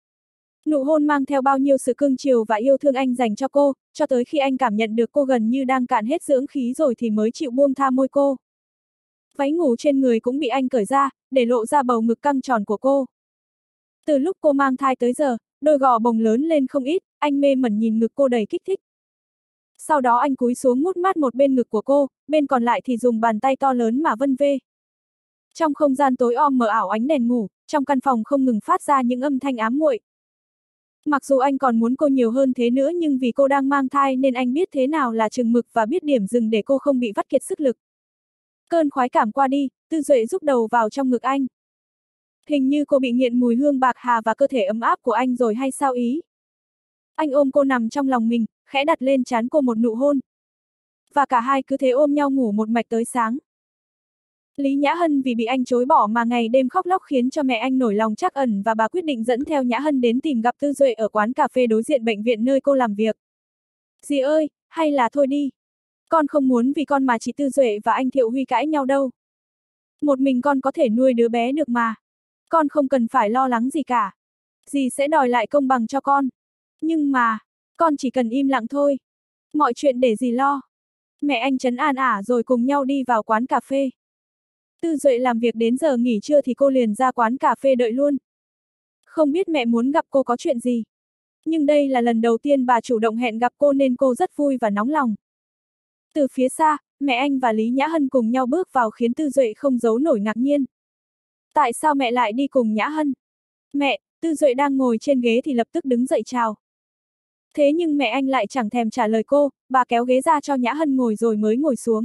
Nụ hôn mang theo bao nhiêu sự cưng chiều và yêu thương anh dành cho cô, cho tới khi anh cảm nhận được cô gần như đang cạn hết dưỡng khí rồi thì mới chịu buông tha môi cô. Váy ngủ trên người cũng bị anh cởi ra, để lộ ra bầu ngực căng tròn của cô. Từ lúc cô mang thai tới giờ, đôi gò bồng lớn lên không ít, anh mê mẩn nhìn ngực cô đầy kích thích. Sau đó anh cúi xuống mút mát một bên ngực của cô, bên còn lại thì dùng bàn tay to lớn mà vân vê. Trong không gian tối om mờ ảo ánh đèn ngủ, trong căn phòng không ngừng phát ra những âm thanh ám muội. Mặc dù anh còn muốn cô nhiều hơn thế nữa nhưng vì cô đang mang thai nên anh biết thế nào là chừng mực và biết điểm dừng để cô không bị vắt kiệt sức lực. Cơn khoái cảm qua đi, Tư Duệ rúc đầu vào trong ngực anh. Hình như cô bị nghiện mùi hương bạc hà và cơ thể ấm áp của anh rồi hay sao ý. Anh ôm cô nằm trong lòng mình, khẽ đặt lên trán cô một nụ hôn. Và cả hai cứ thế ôm nhau ngủ một mạch tới sáng. Lý Nhã Hân vì bị anh chối bỏ mà ngày đêm khóc lóc khiến cho mẹ anh nổi lòng trắc ẩn và bà quyết định dẫn theo Nhã Hân đến tìm gặp Tư Duệ ở quán cà phê đối diện bệnh viện nơi cô làm việc. Dì ơi, hay là thôi đi. Con không muốn vì con mà chị Tư Duệ và anh Thiệu Huy cãi nhau đâu. Một mình con có thể nuôi đứa bé được mà. Con không cần phải lo lắng gì cả. Dì sẽ đòi lại công bằng cho con. Nhưng mà, con chỉ cần im lặng thôi. Mọi chuyện để dì lo. Mẹ anh trấn an ả rồi cùng nhau đi vào quán cà phê. Tư Duệ làm việc đến giờ nghỉ trưa thì cô liền ra quán cà phê đợi luôn. Không biết mẹ muốn gặp cô có chuyện gì. Nhưng đây là lần đầu tiên bà chủ động hẹn gặp cô nên cô rất vui và nóng lòng. Từ phía xa, mẹ anh và Lý Nhã Hân cùng nhau bước vào khiến Tư Duệ không giấu nổi ngạc nhiên. Tại sao mẹ lại đi cùng Nhã Hân? Mẹ, Tư Duệ đang ngồi trên ghế thì lập tức đứng dậy chào. Thế nhưng mẹ anh lại chẳng thèm trả lời cô, bà kéo ghế ra cho Nhã Hân ngồi rồi mới ngồi xuống.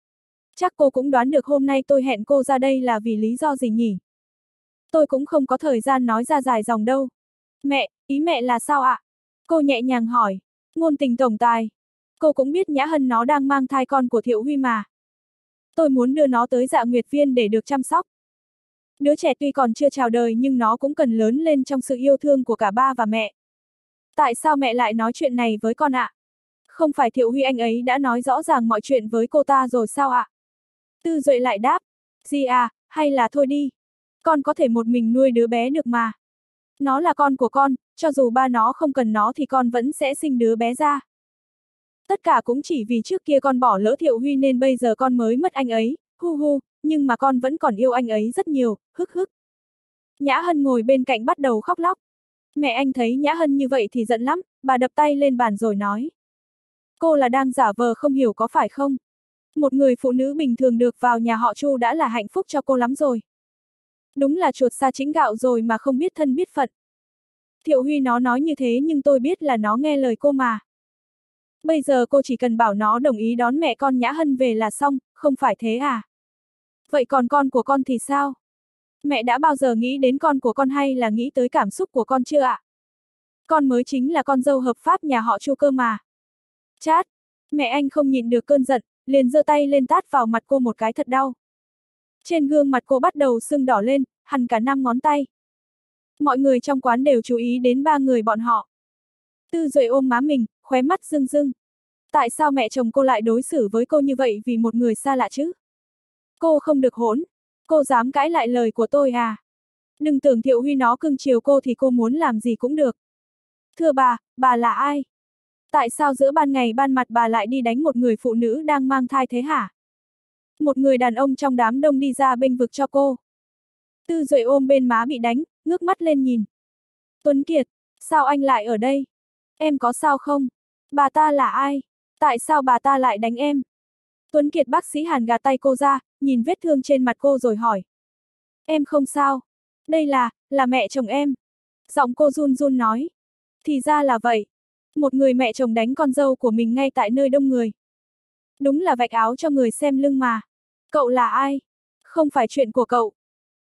Chắc cô cũng đoán được hôm nay tôi hẹn cô ra đây là vì lý do gì nhỉ? Tôi cũng không có thời gian nói ra dài dòng đâu. Mẹ, ý mẹ là sao ạ? Cô nhẹ nhàng hỏi. Ngôn tình tổng tài. Cô cũng biết Nhã Hân nó đang mang thai con của Thiệu Huy mà. Tôi muốn đưa nó tới Dạ Nguyệt Viên để được chăm sóc. Đứa trẻ tuy còn chưa chào đời nhưng nó cũng cần lớn lên trong sự yêu thương của cả ba và mẹ. Tại sao mẹ lại nói chuyện này với con ạ? Không phải Thiệu Huy anh ấy đã nói rõ ràng mọi chuyện với cô ta rồi sao ạ? Tư Duệ lại đáp. Dì à, hay là thôi đi. Con có thể một mình nuôi đứa bé được mà. Nó là con của con, cho dù ba nó không cần nó thì con vẫn sẽ sinh đứa bé ra. Tất cả cũng chỉ vì trước kia con bỏ lỡ Thiệu Huy nên bây giờ con mới mất anh ấy, hu hu, nhưng mà con vẫn còn yêu anh ấy rất nhiều, hức hức. Nhã Hân ngồi bên cạnh bắt đầu khóc lóc. Mẹ anh thấy Nhã Hân như vậy thì giận lắm, bà đập tay lên bàn rồi nói. Cô là đang giả vờ không hiểu có phải không? Một người phụ nữ bình thường được vào nhà họ Chu đã là hạnh phúc cho cô lắm rồi. Đúng là chuột sa chính gạo rồi mà không biết thân biết phận. Thiệu Huy nó nói như thế nhưng tôi biết là nó nghe lời cô mà. Bây giờ cô chỉ cần bảo nó đồng ý đón mẹ con Nhã Hân về là xong, không phải thế à? Vậy còn con của con thì sao? Mẹ đã bao giờ nghĩ đến con của con hay là nghĩ tới cảm xúc của con chưa ạ? Con mới chính là con dâu hợp pháp nhà họ Chu cơ mà. Chát! Mẹ anh không nhịn được cơn giận, liền giơ tay lên tát vào mặt cô một cái thật đau. Trên gương mặt cô bắt đầu sưng đỏ lên, hằn cả năm ngón tay. Mọi người trong quán đều chú ý đến ba người bọn họ. Tư Duệ ôm má mình, khóe mắt rưng rưng. Tại sao mẹ chồng cô lại đối xử với cô như vậy vì một người xa lạ chứ? Cô không được hỗn. Cô dám cãi lại lời của tôi à? Đừng tưởng Thiệu Huy nó cưng chiều cô thì cô muốn làm gì cũng được. Thưa bà, bà là ai? Tại sao giữa ban ngày ban mặt bà lại đi đánh một người phụ nữ đang mang thai thế hả? Một người đàn ông trong đám đông đi ra bênh vực cho cô. Tư Duệ ôm bên má bị đánh, ngước mắt lên nhìn. Tuấn Kiệt, sao anh lại ở đây? Em có sao không? Bà ta là ai? Tại sao bà ta lại đánh em? Tuấn Kiệt bác sĩ Hàn gạt tay cô ra, nhìn vết thương trên mặt cô rồi hỏi. Em không sao. Đây là, là mẹ chồng em. Giọng cô run run nói. Thì ra là vậy. Một người mẹ chồng đánh con dâu của mình ngay tại nơi đông người. Đúng là vạch áo cho người xem lưng mà. Cậu là ai? Không phải chuyện của cậu.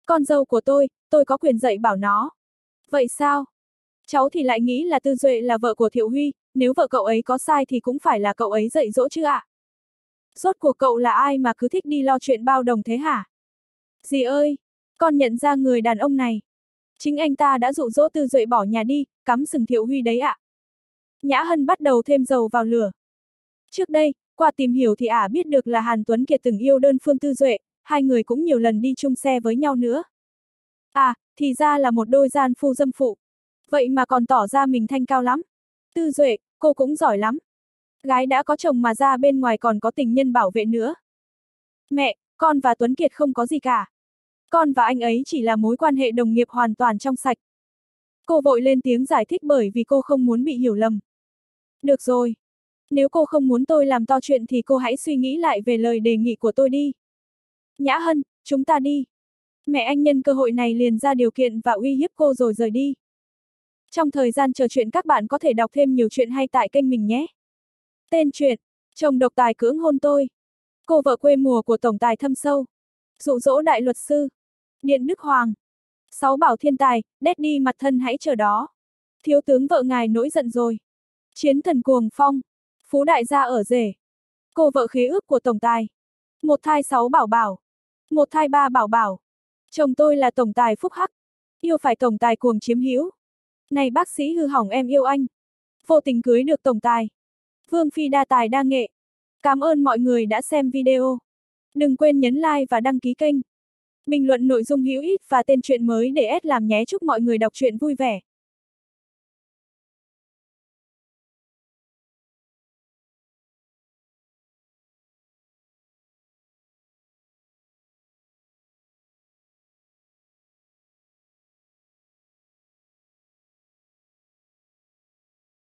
Con dâu của tôi, tôi có quyền dạy bảo nó. Vậy sao? Cháu thì lại nghĩ là Tư Duệ là vợ của Thiệu Huy, nếu vợ cậu ấy có sai thì cũng phải là cậu ấy dạy dỗ chứ ạ. À? Rốt cuộc cậu là ai mà cứ thích đi lo chuyện bao đồng thế hả? Dì ơi, con nhận ra người đàn ông này. Chính anh ta đã dụ dỗ Tư Duệ bỏ nhà đi, cắm sừng Thiệu Huy đấy ạ. À. Nhã Hân bắt đầu thêm dầu vào lửa. Trước đây, qua tìm hiểu thì ả à biết được là Hàn Tuấn Kiệt từng yêu đơn phương Tư Duệ, hai người cũng nhiều lần đi chung xe với nhau nữa. À, thì ra là một đôi gian phu dâm phụ. Vậy mà còn tỏ ra mình thanh cao lắm. Tư Duệ, cô cũng giỏi lắm. Gái đã có chồng mà ra bên ngoài còn có tình nhân bảo vệ nữa. Mẹ, con và Tuấn Kiệt không có gì cả. Con và anh ấy chỉ là mối quan hệ đồng nghiệp hoàn toàn trong sạch. Cô vội lên tiếng giải thích bởi vì cô không muốn bị hiểu lầm. Được rồi. Nếu cô không muốn tôi làm to chuyện thì cô hãy suy nghĩ lại về lời đề nghị của tôi đi. Nhã Hân, chúng ta đi. Mẹ anh nhân cơ hội này liền ra điều kiện và uy hiếp cô rồi rời đi. Trong thời gian chờ chuyện các bạn có thể đọc thêm nhiều chuyện hay tại kênh mình nhé. Tên truyện, chồng độc tài cưỡng hôn tôi. Cô vợ quê mùa của tổng tài thâm sâu. Dụ dỗ đại luật sư. Điện Đức Hoàng. Sáu bảo thiên tài, Daddy mặt thân hãy chờ đó. Thiếu tướng vợ ngài nổi giận rồi. Chiến thần cuồng phong. Phú đại gia ở rể. Cô vợ khế ước của tổng tài. Một thai sáu bảo bảo. Một thai ba bảo bảo. Chồng tôi là tổng tài phúc hắc. Yêu phải tổng tài cuồng chiếm hữu. Này bác sĩ hư hỏng em yêu anh. Vô tình cưới được tổng tài. Vương phi đa tài đa nghệ. Cảm ơn mọi người đã xem video. Đừng quên nhấn like và đăng ký kênh. Bình luận nội dung hữu ích và tên truyện mới để ét làm nhé. Chúc mọi người đọc truyện vui vẻ.